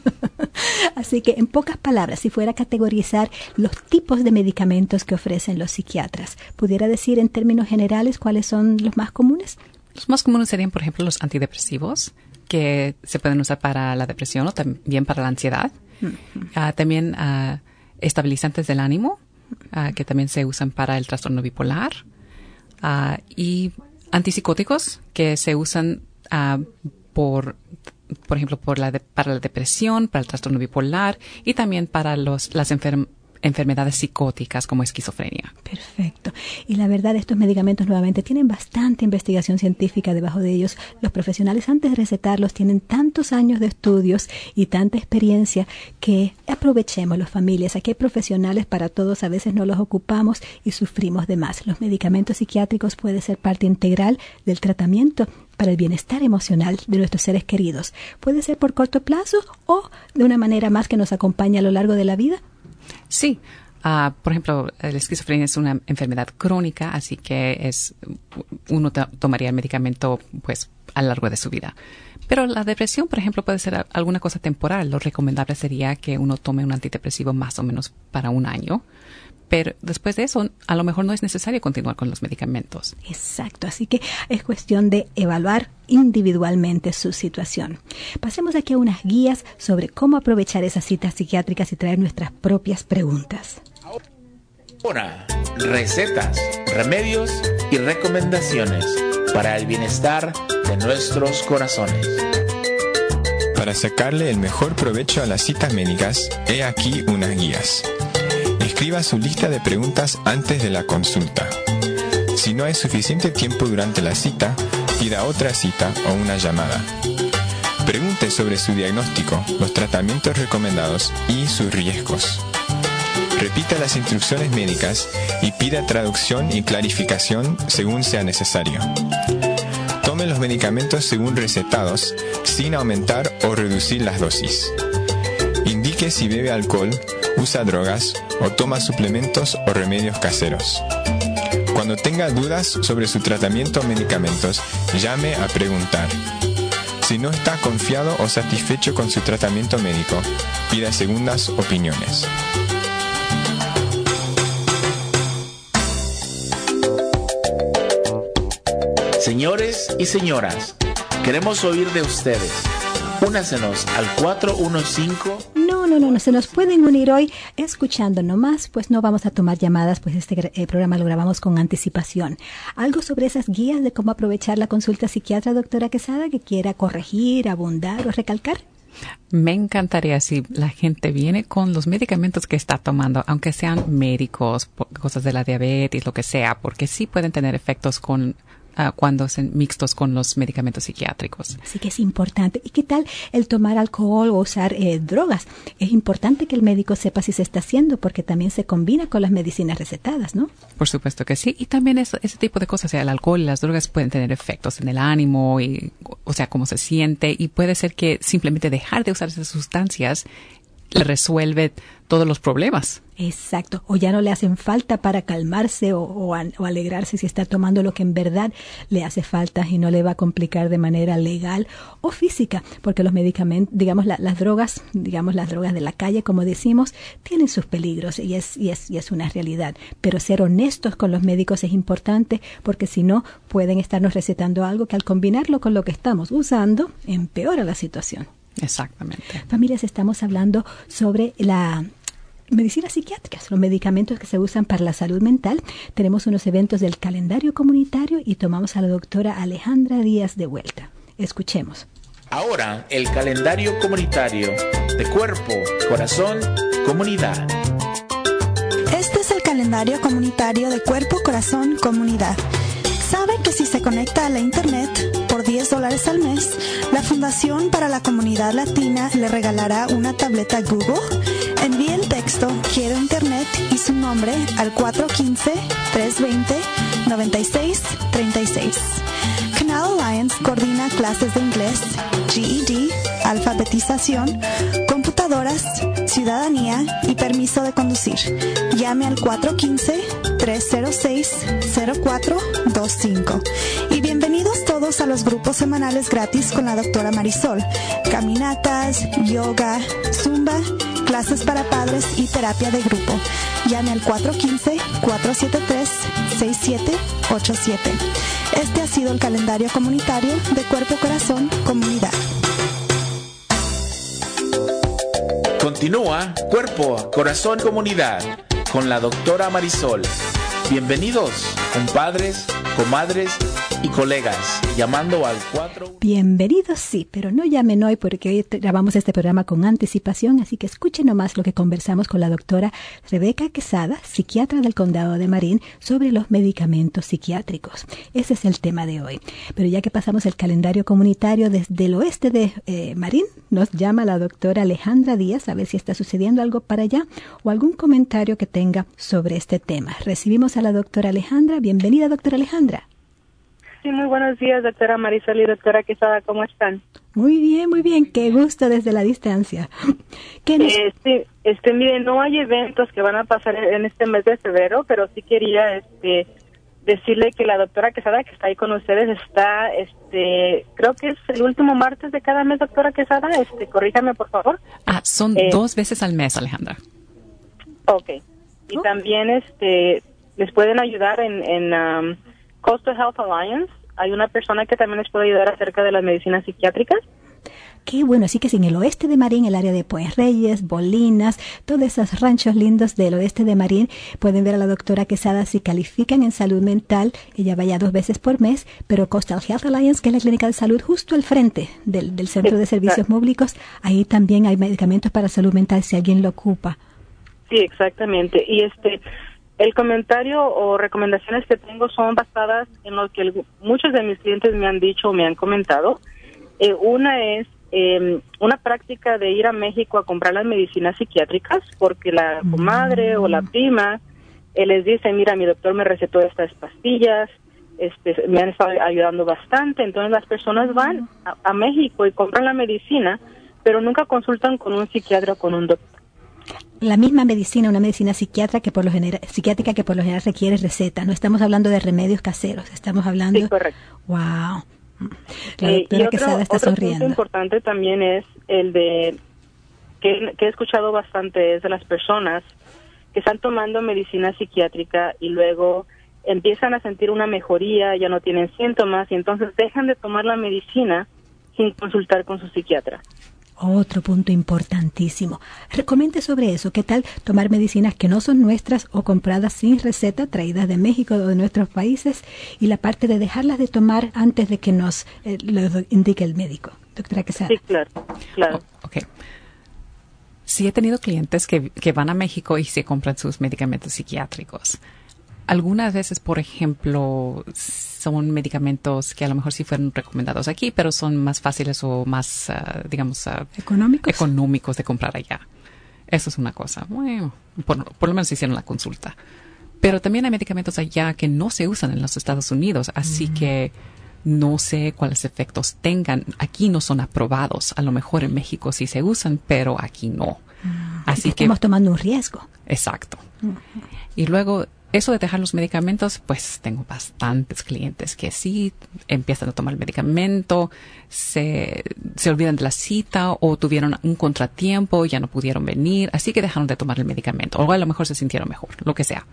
Speaker 2: Así que, en pocas palabras, si fuera a categorizar los tipos de medicamentos que ofrecen los psiquiatras, ¿pudiera decir en términos generales cuáles son los más comunes?
Speaker 3: Los más comunes serían, por ejemplo, los antidepresivos, que se pueden usar para la depresión o también para la ansiedad. Uh-huh. Uh, también uh, estabilizantes del ánimo, uh, que también se usan para el trastorno bipolar. Uh, y antipsicóticos, que se usan uh, por... por ejemplo, por la de, para la depresión, para el trastorno bipolar y también para los, las enfer- enfermedades psicóticas como esquizofrenia.
Speaker 2: Perfecto. Y la verdad, estos medicamentos nuevamente tienen bastante investigación científica debajo de ellos. Los profesionales, antes de recetarlos, tienen tantos años de estudios y tanta experiencia que aprovechemos las familias. Aquí hay profesionales para todos, a veces no los ocupamos y sufrimos de más. Los medicamentos psiquiátricos pueden ser parte integral del tratamiento para el bienestar emocional de nuestros seres queridos. Puede ser por corto plazo o de una manera más que nos acompaña a lo largo de la vida.
Speaker 3: Sí. Uh, por ejemplo, la esquizofrenia es una enfermedad crónica, así que es uno to- tomaría el medicamento pues a lo largo de su vida. Pero la depresión, por ejemplo, puede ser alguna cosa temporal. Lo recomendable sería que uno tome un antidepresivo más o menos para un año. Pero después de eso, a lo mejor no es necesario continuar con los medicamentos.
Speaker 2: Exacto, así que es cuestión de evaluar individualmente su situación. Pasemos aquí a unas guías sobre cómo aprovechar esas citas psiquiátricas y traer nuestras propias preguntas.
Speaker 1: Ahora, recetas, remedios y recomendaciones para el bienestar de nuestros corazones.
Speaker 11: Para sacarle el mejor provecho a las citas médicas, he aquí unas guías. Escriba su lista de preguntas antes de la consulta. Si no hay suficiente tiempo durante la cita, pida otra cita o una llamada. Pregunte sobre su diagnóstico, los tratamientos recomendados y sus riesgos. Repita las instrucciones médicas y pida traducción y clarificación según sea necesario. Tome los medicamentos según recetados, sin aumentar o reducir las dosis. Indique si bebe alcohol, usa drogas o toma suplementos o remedios caseros. Cuando tenga dudas sobre su tratamiento o medicamentos, llame a preguntar. Si no está confiado o satisfecho con su tratamiento médico, pida segundas opiniones.
Speaker 1: Señores y señoras, queremos oír de ustedes. Únasenos al cuatro uno cinco.
Speaker 2: No, no, no, no, se nos pueden unir hoy escuchando nomás, pues no vamos a tomar llamadas, pues este eh, programa lo grabamos con anticipación. ¿Algo sobre esas guías de cómo aprovechar la consulta psiquiatra, doctora Quesada, que quiera corregir, abundar o recalcar?
Speaker 3: Me encantaría si la gente viene con los medicamentos que está tomando, aunque sean médicos, cosas de la diabetes, lo que sea, porque sí pueden tener efectos con Uh, cuando son mixtos con los medicamentos psiquiátricos.
Speaker 2: Así que es importante. ¿Y qué tal el tomar alcohol o usar eh, drogas? Es importante que el médico sepa si se está haciendo, porque también se combina con las medicinas recetadas, ¿no?
Speaker 3: Por supuesto que sí. Y también es, ese tipo de cosas, o sea, el alcohol y las drogas pueden tener efectos en el ánimo, y, o sea, cómo se siente, y puede ser que simplemente dejar de usar esas sustancias le resuelve todos los problemas.
Speaker 2: Exacto, o ya no le hacen falta para calmarse o, o, a, o alegrarse si está tomando lo que en verdad le hace falta y no le va a complicar de manera legal o física, porque los medicamentos, digamos, la, las drogas, digamos, las drogas de la calle, como decimos, tienen sus peligros y es, y es, y es una realidad, pero ser honestos con los médicos es importante, porque si no, pueden estarnos recetando algo que al combinarlo con lo que estamos usando, empeora la situación.
Speaker 3: Exactamente.
Speaker 2: Familias, estamos hablando sobre la medicinas psiquiátricas, los medicamentos que se usan para la salud mental. Tenemos unos eventos del calendario comunitario y tomamos a la doctora Alejandra Díaz de vuelta. Escuchemos.
Speaker 1: Ahora, el calendario comunitario de Cuerpo, Corazón, Comunidad.
Speaker 12: Este es el calendario comunitario de Cuerpo, Corazón, Comunidad. ¿Sabe que si se conecta a la internet por diez dólares al mes, la Fundación para la Comunidad Latina le regalará una tableta Google? Envíe el texto Quiero Internet y su nombre al cuatro uno cinco, tres dos cero, nueve seis tres seis. Canal Alliance coordina clases de inglés, G E D, alfabetización, computadoras, ciudadanía y permiso de conducir. Llame al cuatro uno cinco, tres cero seis, cero cuatro dos cinco. Y bienvenidos todos a los grupos semanales gratis con la doctora Marisol. Caminatas, yoga, zumba, clases para padres y terapia de grupo. Llame al cuatro uno cinco, cuatro siete tres, seis siete ocho siete. Este ha sido el calendario comunitario de Cuerpo Corazón Comunidad.
Speaker 1: Continúa Cuerpo Corazón Comunidad con la doctora Marisol. Bienvenidos, compadres, comadres y colegas, llamando al cuatro.
Speaker 2: Bienvenidos, sí, pero no llamen hoy porque hoy grabamos este programa con anticipación, así que escuchen nomás lo que conversamos con la doctora Rebeca Quesada, psiquiatra del Condado de Marin, sobre los medicamentos psiquiátricos. Ese es el tema de hoy. Pero ya que pasamos el calendario comunitario desde el oeste de eh, Marin, nos llama la doctora Alejandra Díaz a ver si está sucediendo algo para allá o algún comentario que tenga sobre este tema. Recibimos a la doctora Alejandra. Bienvenida, doctora Alejandra.
Speaker 10: Sí, muy buenos días, doctora Marisol y doctora Quesada, ¿cómo están?
Speaker 2: Muy bien, muy bien, qué gusto desde la distancia. ¿Qué nos...
Speaker 10: Este, este, mire, no hay eventos que van a pasar en este mes de febrero, pero sí quería, este, decirle que la doctora Quesada, que está ahí con ustedes, está, este, creo que es el último martes de cada mes, doctora Quesada, este, corríjame, por favor.
Speaker 3: Ah, son eh, dos veces al mes, Alejandra.
Speaker 10: Ok, y oh. también, este, les pueden ayudar en, en um, Coastal Health Alliance. Hay una persona que también les puede ayudar acerca de las medicinas psiquiátricas.
Speaker 2: Qué bueno, así que si en el oeste de Marín, el área de Pues Reyes, Bolinas, todos esos ranchos lindos del oeste de Marín, pueden ver a la doctora Quesada si califican en salud mental. Ella vaya dos veces por mes, pero Coastal Health Alliance, que es la clínica de salud justo al frente del, del Centro sí, de Servicios claro. Públicos, ahí también hay medicamentos para salud mental si alguien lo ocupa.
Speaker 10: Sí, exactamente. Y este... el comentario o recomendaciones que tengo son basadas en lo que el, muchos de mis clientes me han dicho o me han comentado. Eh, una es eh, una práctica de ir a México a comprar las medicinas psiquiátricas porque la comadre mm. o la prima eh, les dice, mira, mi doctor me recetó estas pastillas, este, me han estado ayudando bastante. Entonces las personas van a, a México y compran la medicina, pero nunca consultan con un psiquiatra o con un doctor.
Speaker 2: La misma medicina, una medicina psiquiatra que por lo general, psiquiátrica que por lo general requiere receta. No estamos hablando de remedios caseros, estamos hablando...
Speaker 10: Sí, correcto.
Speaker 2: Wow. La
Speaker 10: eh,
Speaker 2: doctora
Speaker 10: y
Speaker 2: Quesada
Speaker 10: otro,
Speaker 2: está
Speaker 10: otro
Speaker 2: sonriendo.
Speaker 10: punto importante también es el de... Que, que he escuchado bastante es de las personas que están tomando medicina psiquiátrica y luego empiezan a sentir una mejoría, ya no tienen síntomas y entonces dejan de tomar la medicina sin consultar con su psiquiatra.
Speaker 2: Otro punto importantísimo. Recomiende sobre eso. ¿Qué tal tomar medicinas que no son nuestras o compradas sin receta, traídas de México o de nuestros países? Y la parte de dejarlas de tomar antes de que nos eh, lo indique el médico. Doctora Quesada.
Speaker 10: Sí, claro. claro.
Speaker 3: Oh, ok. Sí he tenido clientes que, que van a México y se compran sus medicamentos psiquiátricos. Algunas veces, por ejemplo, son medicamentos que a lo mejor sí fueron recomendados aquí, pero son más fáciles o más, uh, digamos, uh,
Speaker 2: ¿Económicos?
Speaker 3: económicos de comprar allá. Eso es una cosa. Bueno, por, por lo menos hicieron la consulta. Pero también hay medicamentos allá que no se usan en los Estados Unidos, así mm. que no sé cuáles efectos tengan. Aquí no son aprobados. A lo mejor en México sí se usan, pero aquí no.
Speaker 2: Mm.
Speaker 3: Así
Speaker 2: que estamos tomando un riesgo.
Speaker 3: Exacto.
Speaker 2: Uh-huh.
Speaker 3: Y luego... eso de dejar los medicamentos, pues tengo bastantes clientes que sí empiezan a tomar el medicamento, se, se olvidan de la cita o tuvieron un contratiempo, ya no pudieron venir, así que dejaron de tomar el medicamento o a lo mejor se sintieron mejor, lo que sea.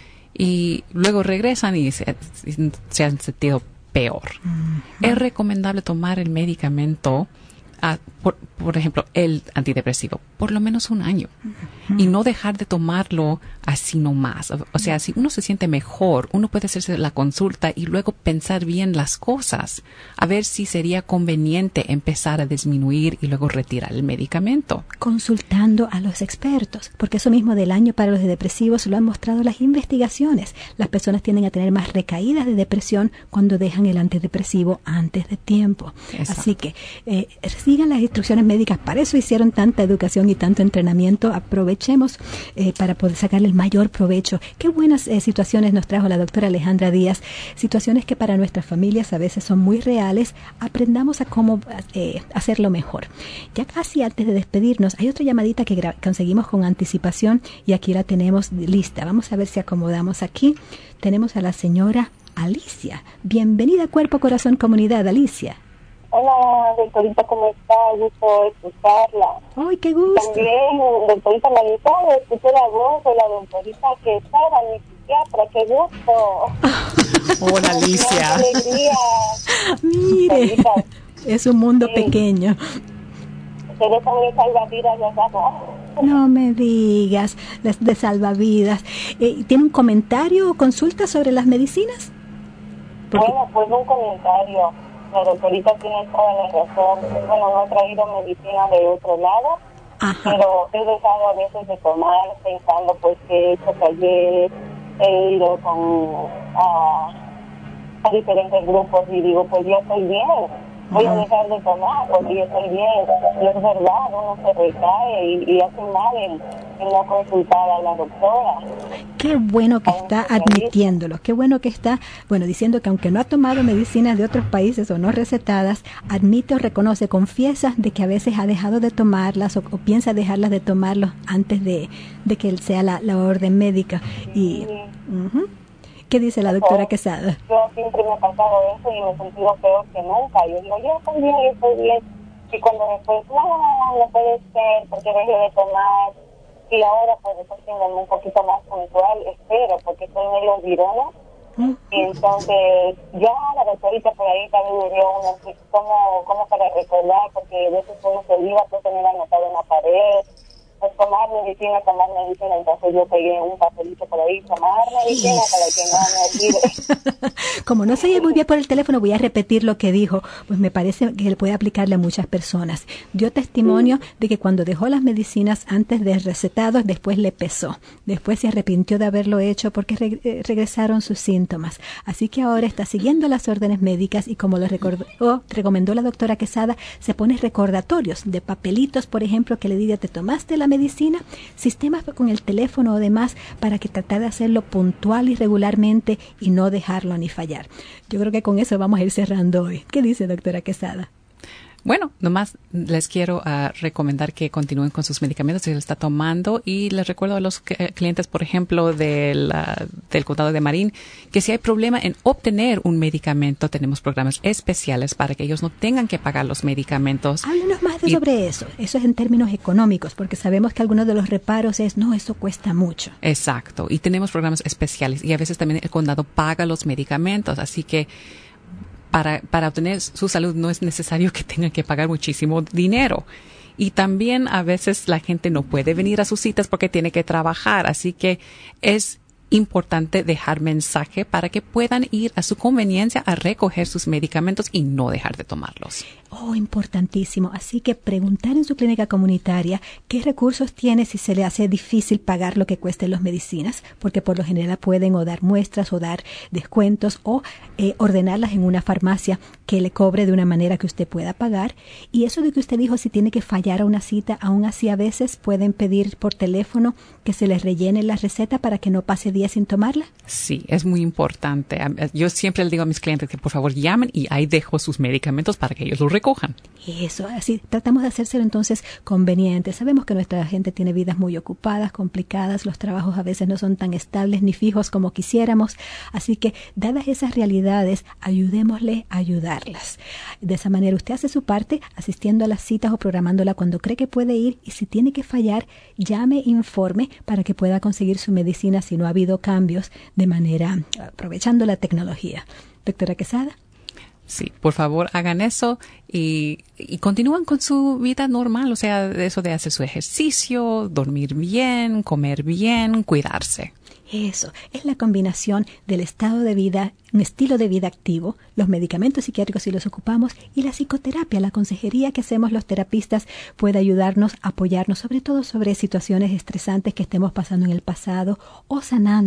Speaker 3: Y luego regresan y se, se han sentido peor. Uh-huh. Es recomendable tomar el medicamento, a, por, por ejemplo, el antidepresivo, por lo menos un año. Uh-huh. Y no dejar de tomarlo así nomás. O, o sea, si uno se siente mejor, uno puede hacerse la consulta y luego pensar bien las cosas. A ver si sería conveniente empezar a disminuir y luego retirar el medicamento.
Speaker 2: Consultando a los expertos, porque eso mismo del año para los depresivos lo han mostrado las investigaciones. Las personas tienden a tener más recaídas de depresión cuando dejan el antidepresivo antes de tiempo. Exacto. Así que, eh, sí, sigan las instrucciones médicas. Para eso hicieron tanta educación y tanto entrenamiento. Aprovechemos eh, para poder sacarle el mayor provecho. Qué buenas eh, situaciones nos trajo la doctora Alejandra Díaz. Situaciones que para nuestras familias a veces son muy reales. Aprendamos a cómo eh, hacerlo mejor. Ya casi antes de despedirnos, hay otra llamadita que gra- conseguimos con anticipación y aquí la tenemos lista. Vamos a ver si acomodamos aquí. Tenemos a la señora Alicia. Bienvenida a Cuerpo, Corazón, Comunidad, Alicia.
Speaker 16: Hola, doctorita, ¿cómo está? Gusto escucharla.
Speaker 2: ¡Ay, qué gusto!
Speaker 16: También, doctorita Manita, escuché la voz de la doctorita Quesada, mi psiquiatra, qué gusto.
Speaker 3: Hola, Alicia.
Speaker 16: ¡Qué alegría!
Speaker 2: Mire, doctorita, es un mundo sí. pequeño.
Speaker 16: Ustedes son de salvavidas, ¿verdad?
Speaker 2: No me digas, de salvavidas. Eh, ¿Tiene un comentario o consulta sobre las medicinas?
Speaker 16: Porque... Bueno, pues un comentario. La doctorita tiene toda la razón. Bueno, no he traído medicina de otro lado, Ajá. pero he dejado a veces de tomar pensando pues que he hecho talleres, he ido con a, a diferentes grupos y digo, pues yo estoy bien. Voy a dejar de tomar porque yo estoy bien. Y es verdad, uno se recae y, y hace mal en, en no consultar a la doctora.
Speaker 2: Qué bueno que está admitiéndolo, qué bueno que está, bueno, diciendo que aunque no ha tomado medicinas de otros países o no recetadas, admite o reconoce, confiesa de que a veces ha dejado de tomarlas o, o piensa dejarlas de tomarlos antes de, de que sea la, la orden médica. Y... Sí. Uh-huh. ¿Qué dice la doctora Quesada?
Speaker 16: Yo siempre me he pasado eso y me he sentido peor que nunca. Yo digo, yo estoy bien, yo estoy bien. Y cuando después, no, no puede ser, porque dejé de tomar. Y ahora pues estoy siendo un poquito más puntual, espero, porque estoy medio virona. Uh-huh. Y entonces, ya la doctorita por ahí también me dio unos, como, como para recordar, porque a veces uno se olvida, pues tener anotado en la pared. Pues tomar medicina, tomar medicina, entonces yo pegué un papelito por ahí, tomar medicina para que no me olvide.
Speaker 2: Como no se oye muy bien por el teléfono, voy a repetir lo que dijo, pues me parece que le puede aplicarle a muchas personas. Dio testimonio sí. de que cuando dejó las medicinas antes de recetados, después le pesó, después se arrepintió de haberlo hecho porque re- regresaron sus síntomas. Así que ahora está siguiendo las órdenes médicas y como lo recordó, recomendó la doctora Quesada, se pone recordatorios de papelitos, por ejemplo, que le diga, te tomaste la medicina, sistemas con el teléfono o demás para que tratar de hacerlo puntual y regularmente y no dejarlo ni fallar. Yo creo que con eso vamos a ir cerrando hoy. ¿Qué dice, doctora Quesada?
Speaker 3: Bueno, nomás les quiero uh, recomendar que continúen con sus medicamentos si los está tomando y les recuerdo a los c- clientes, por ejemplo, del, uh, del condado de Marín, que si hay problema en obtener un medicamento, tenemos programas especiales para que ellos no tengan que pagar los medicamentos.
Speaker 2: Háblenos más de
Speaker 3: y,
Speaker 2: sobre eso. Eso es en términos económicos, porque sabemos que algunos de los reparos es, no, eso cuesta mucho.
Speaker 3: Exacto. Y tenemos programas especiales y a veces también el condado paga los medicamentos, así que Para, para obtener su salud no es necesario que tengan que pagar muchísimo dinero. Y también a veces la gente no puede venir a sus citas porque tiene que trabajar. Así que es importante dejar mensaje para que puedan ir a su conveniencia a recoger sus medicamentos y no dejar de tomarlos.
Speaker 2: Oh, importantísimo. Así que preguntar en su clínica comunitaria qué recursos tiene si se le hace difícil pagar lo que cuesten las medicinas, porque por lo general pueden o dar muestras o dar descuentos o eh, ordenarlas en una farmacia que le cobre de una manera que usted pueda pagar. Y eso de que usted dijo, si tiene que fallar a una cita, aún así a veces pueden pedir por teléfono que se les rellene la receta para que no pase días sin tomarla.
Speaker 3: Sí, es muy importante. Yo siempre le digo a mis clientes que por favor llamen y ahí dejo sus medicamentos para que ellos los recojan.
Speaker 2: Eso, así tratamos de hacérselo entonces conveniente. Sabemos que nuestra gente tiene vidas muy ocupadas, complicadas, los trabajos a veces no son tan estables ni fijos como quisiéramos, así que dadas esas realidades, ayudémosle a ayudarlas. De esa manera usted hace su parte asistiendo a las citas o programándola cuando cree que puede ir y si tiene que fallar, llame, informe para que pueda conseguir su medicina si no ha habido cambios de manera aprovechando la tecnología. Doctora Quesada.
Speaker 3: Sí, por favor hagan eso y, y continúan con su vida normal, o sea, eso de hacer su ejercicio, dormir bien, comer bien, cuidarse.
Speaker 2: Eso, es la combinación del estado de vida, un estilo de vida activo, los medicamentos psiquiátricos si los ocupamos y la psicoterapia, la consejería que hacemos los terapistas puede ayudarnos, apoyarnos, sobre todo sobre situaciones estresantes que estemos pasando en el pasado o sanando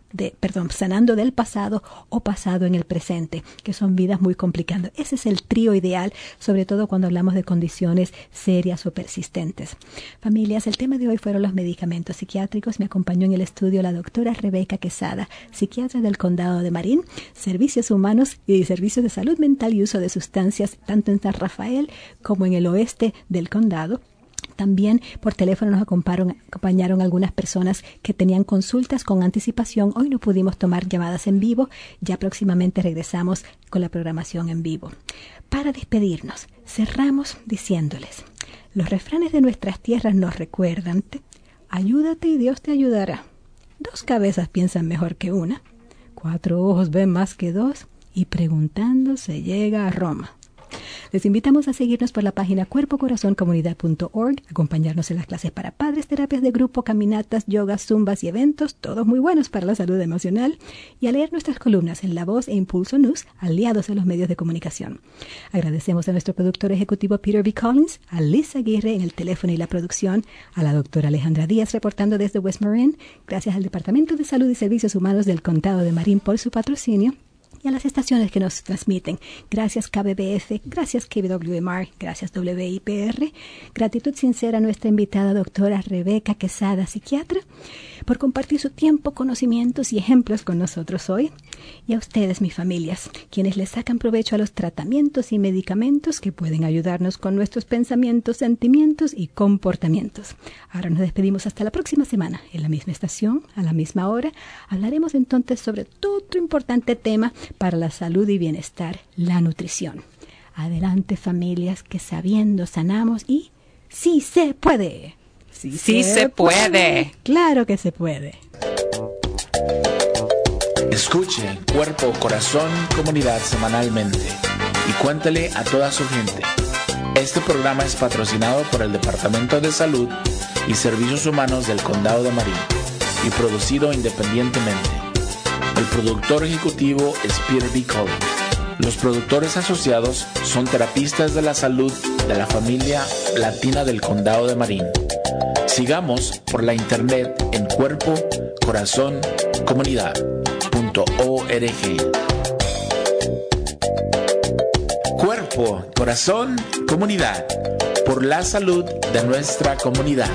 Speaker 2: de, perdón, sanando del pasado o pasado en el presente, que son vidas muy complicadas. Ese es el trío ideal, sobre todo cuando hablamos de condiciones serias o persistentes. Familias, el tema de hoy fueron los medicamentos psiquiátricos. Me acompañó en el estudio la doctora Rebeca Quesada, psiquiatra del Condado de Marín, Servicios Humanos y Servicios de Salud Mental y Uso de Sustancias, tanto en San Rafael como en el oeste del condado. También por teléfono nos acompañaron, acompañaron algunas personas que tenían consultas con anticipación. Hoy no pudimos tomar llamadas en vivo. Ya próximamente regresamos con la programación en vivo. Para despedirnos, cerramos diciéndoles: los refranes de nuestras tierras nos recuerdan: ayúdate y Dios te ayudará. Dos cabezas piensan mejor que una. Cuatro ojos ven más que dos. Y preguntando se llega a Roma. Les invitamos a seguirnos por la página cuerpo corazón comunidad punto org, acompañarnos en las clases para padres, terapias de grupo, caminatas, yogas, zumbas y eventos, todos muy buenos para la salud emocional, y a leer nuestras columnas en La Voz e Impulso News, aliados a los medios de comunicación. Agradecemos a nuestro productor ejecutivo Peter B. Collins, a Liz Aguirre en el teléfono y la producción, a la doctora Alejandra Díaz reportando desde West Marin, gracias al Departamento de Salud y Servicios Humanos del Condado de Marín por su patrocinio, y a las estaciones que nos transmiten. Gracias K B B F, gracias K W M R, gracias W I P R. Gratitud sincera a nuestra invitada doctora Rebeca Quesada, psiquiatra, por compartir su tiempo, conocimientos y ejemplos con nosotros hoy. Y a ustedes, mis familias, quienes les sacan provecho a los tratamientos y medicamentos que pueden ayudarnos con nuestros pensamientos, sentimientos y comportamientos. Ahora nos despedimos hasta la próxima semana, en la misma estación, a la misma hora. Hablaremos entonces sobre otro importante tema para la salud y bienestar, la nutrición. Adelante, familias, que sabiendo sanamos y sí se puede.
Speaker 3: Sí, sí se, se puede. puede.
Speaker 2: Claro que se puede.
Speaker 1: Escuche Cuerpo, Corazón, Comunidad semanalmente y cuéntele a toda su gente. Este programa es patrocinado por el Departamento de Salud y Servicios Humanos del Condado de Marín y producido independientemente. El productor ejecutivo es Peter B. Collins. Los productores asociados son terapistas de la salud de la familia latina del Condado de Marín. Sigamos por la internet en cuerpo corazón comunidad punto org. Cuerpo, Corazón, Comunidad, por la salud de nuestra comunidad.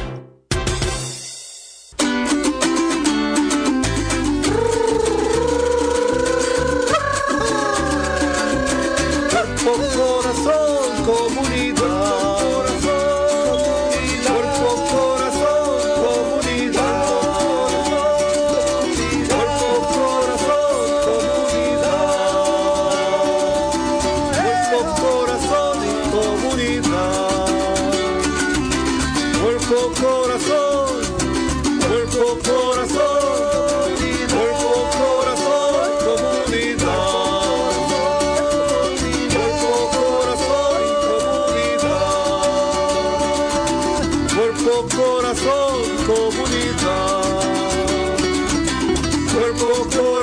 Speaker 15: Corazón, comunidad, cuerpo, corazón.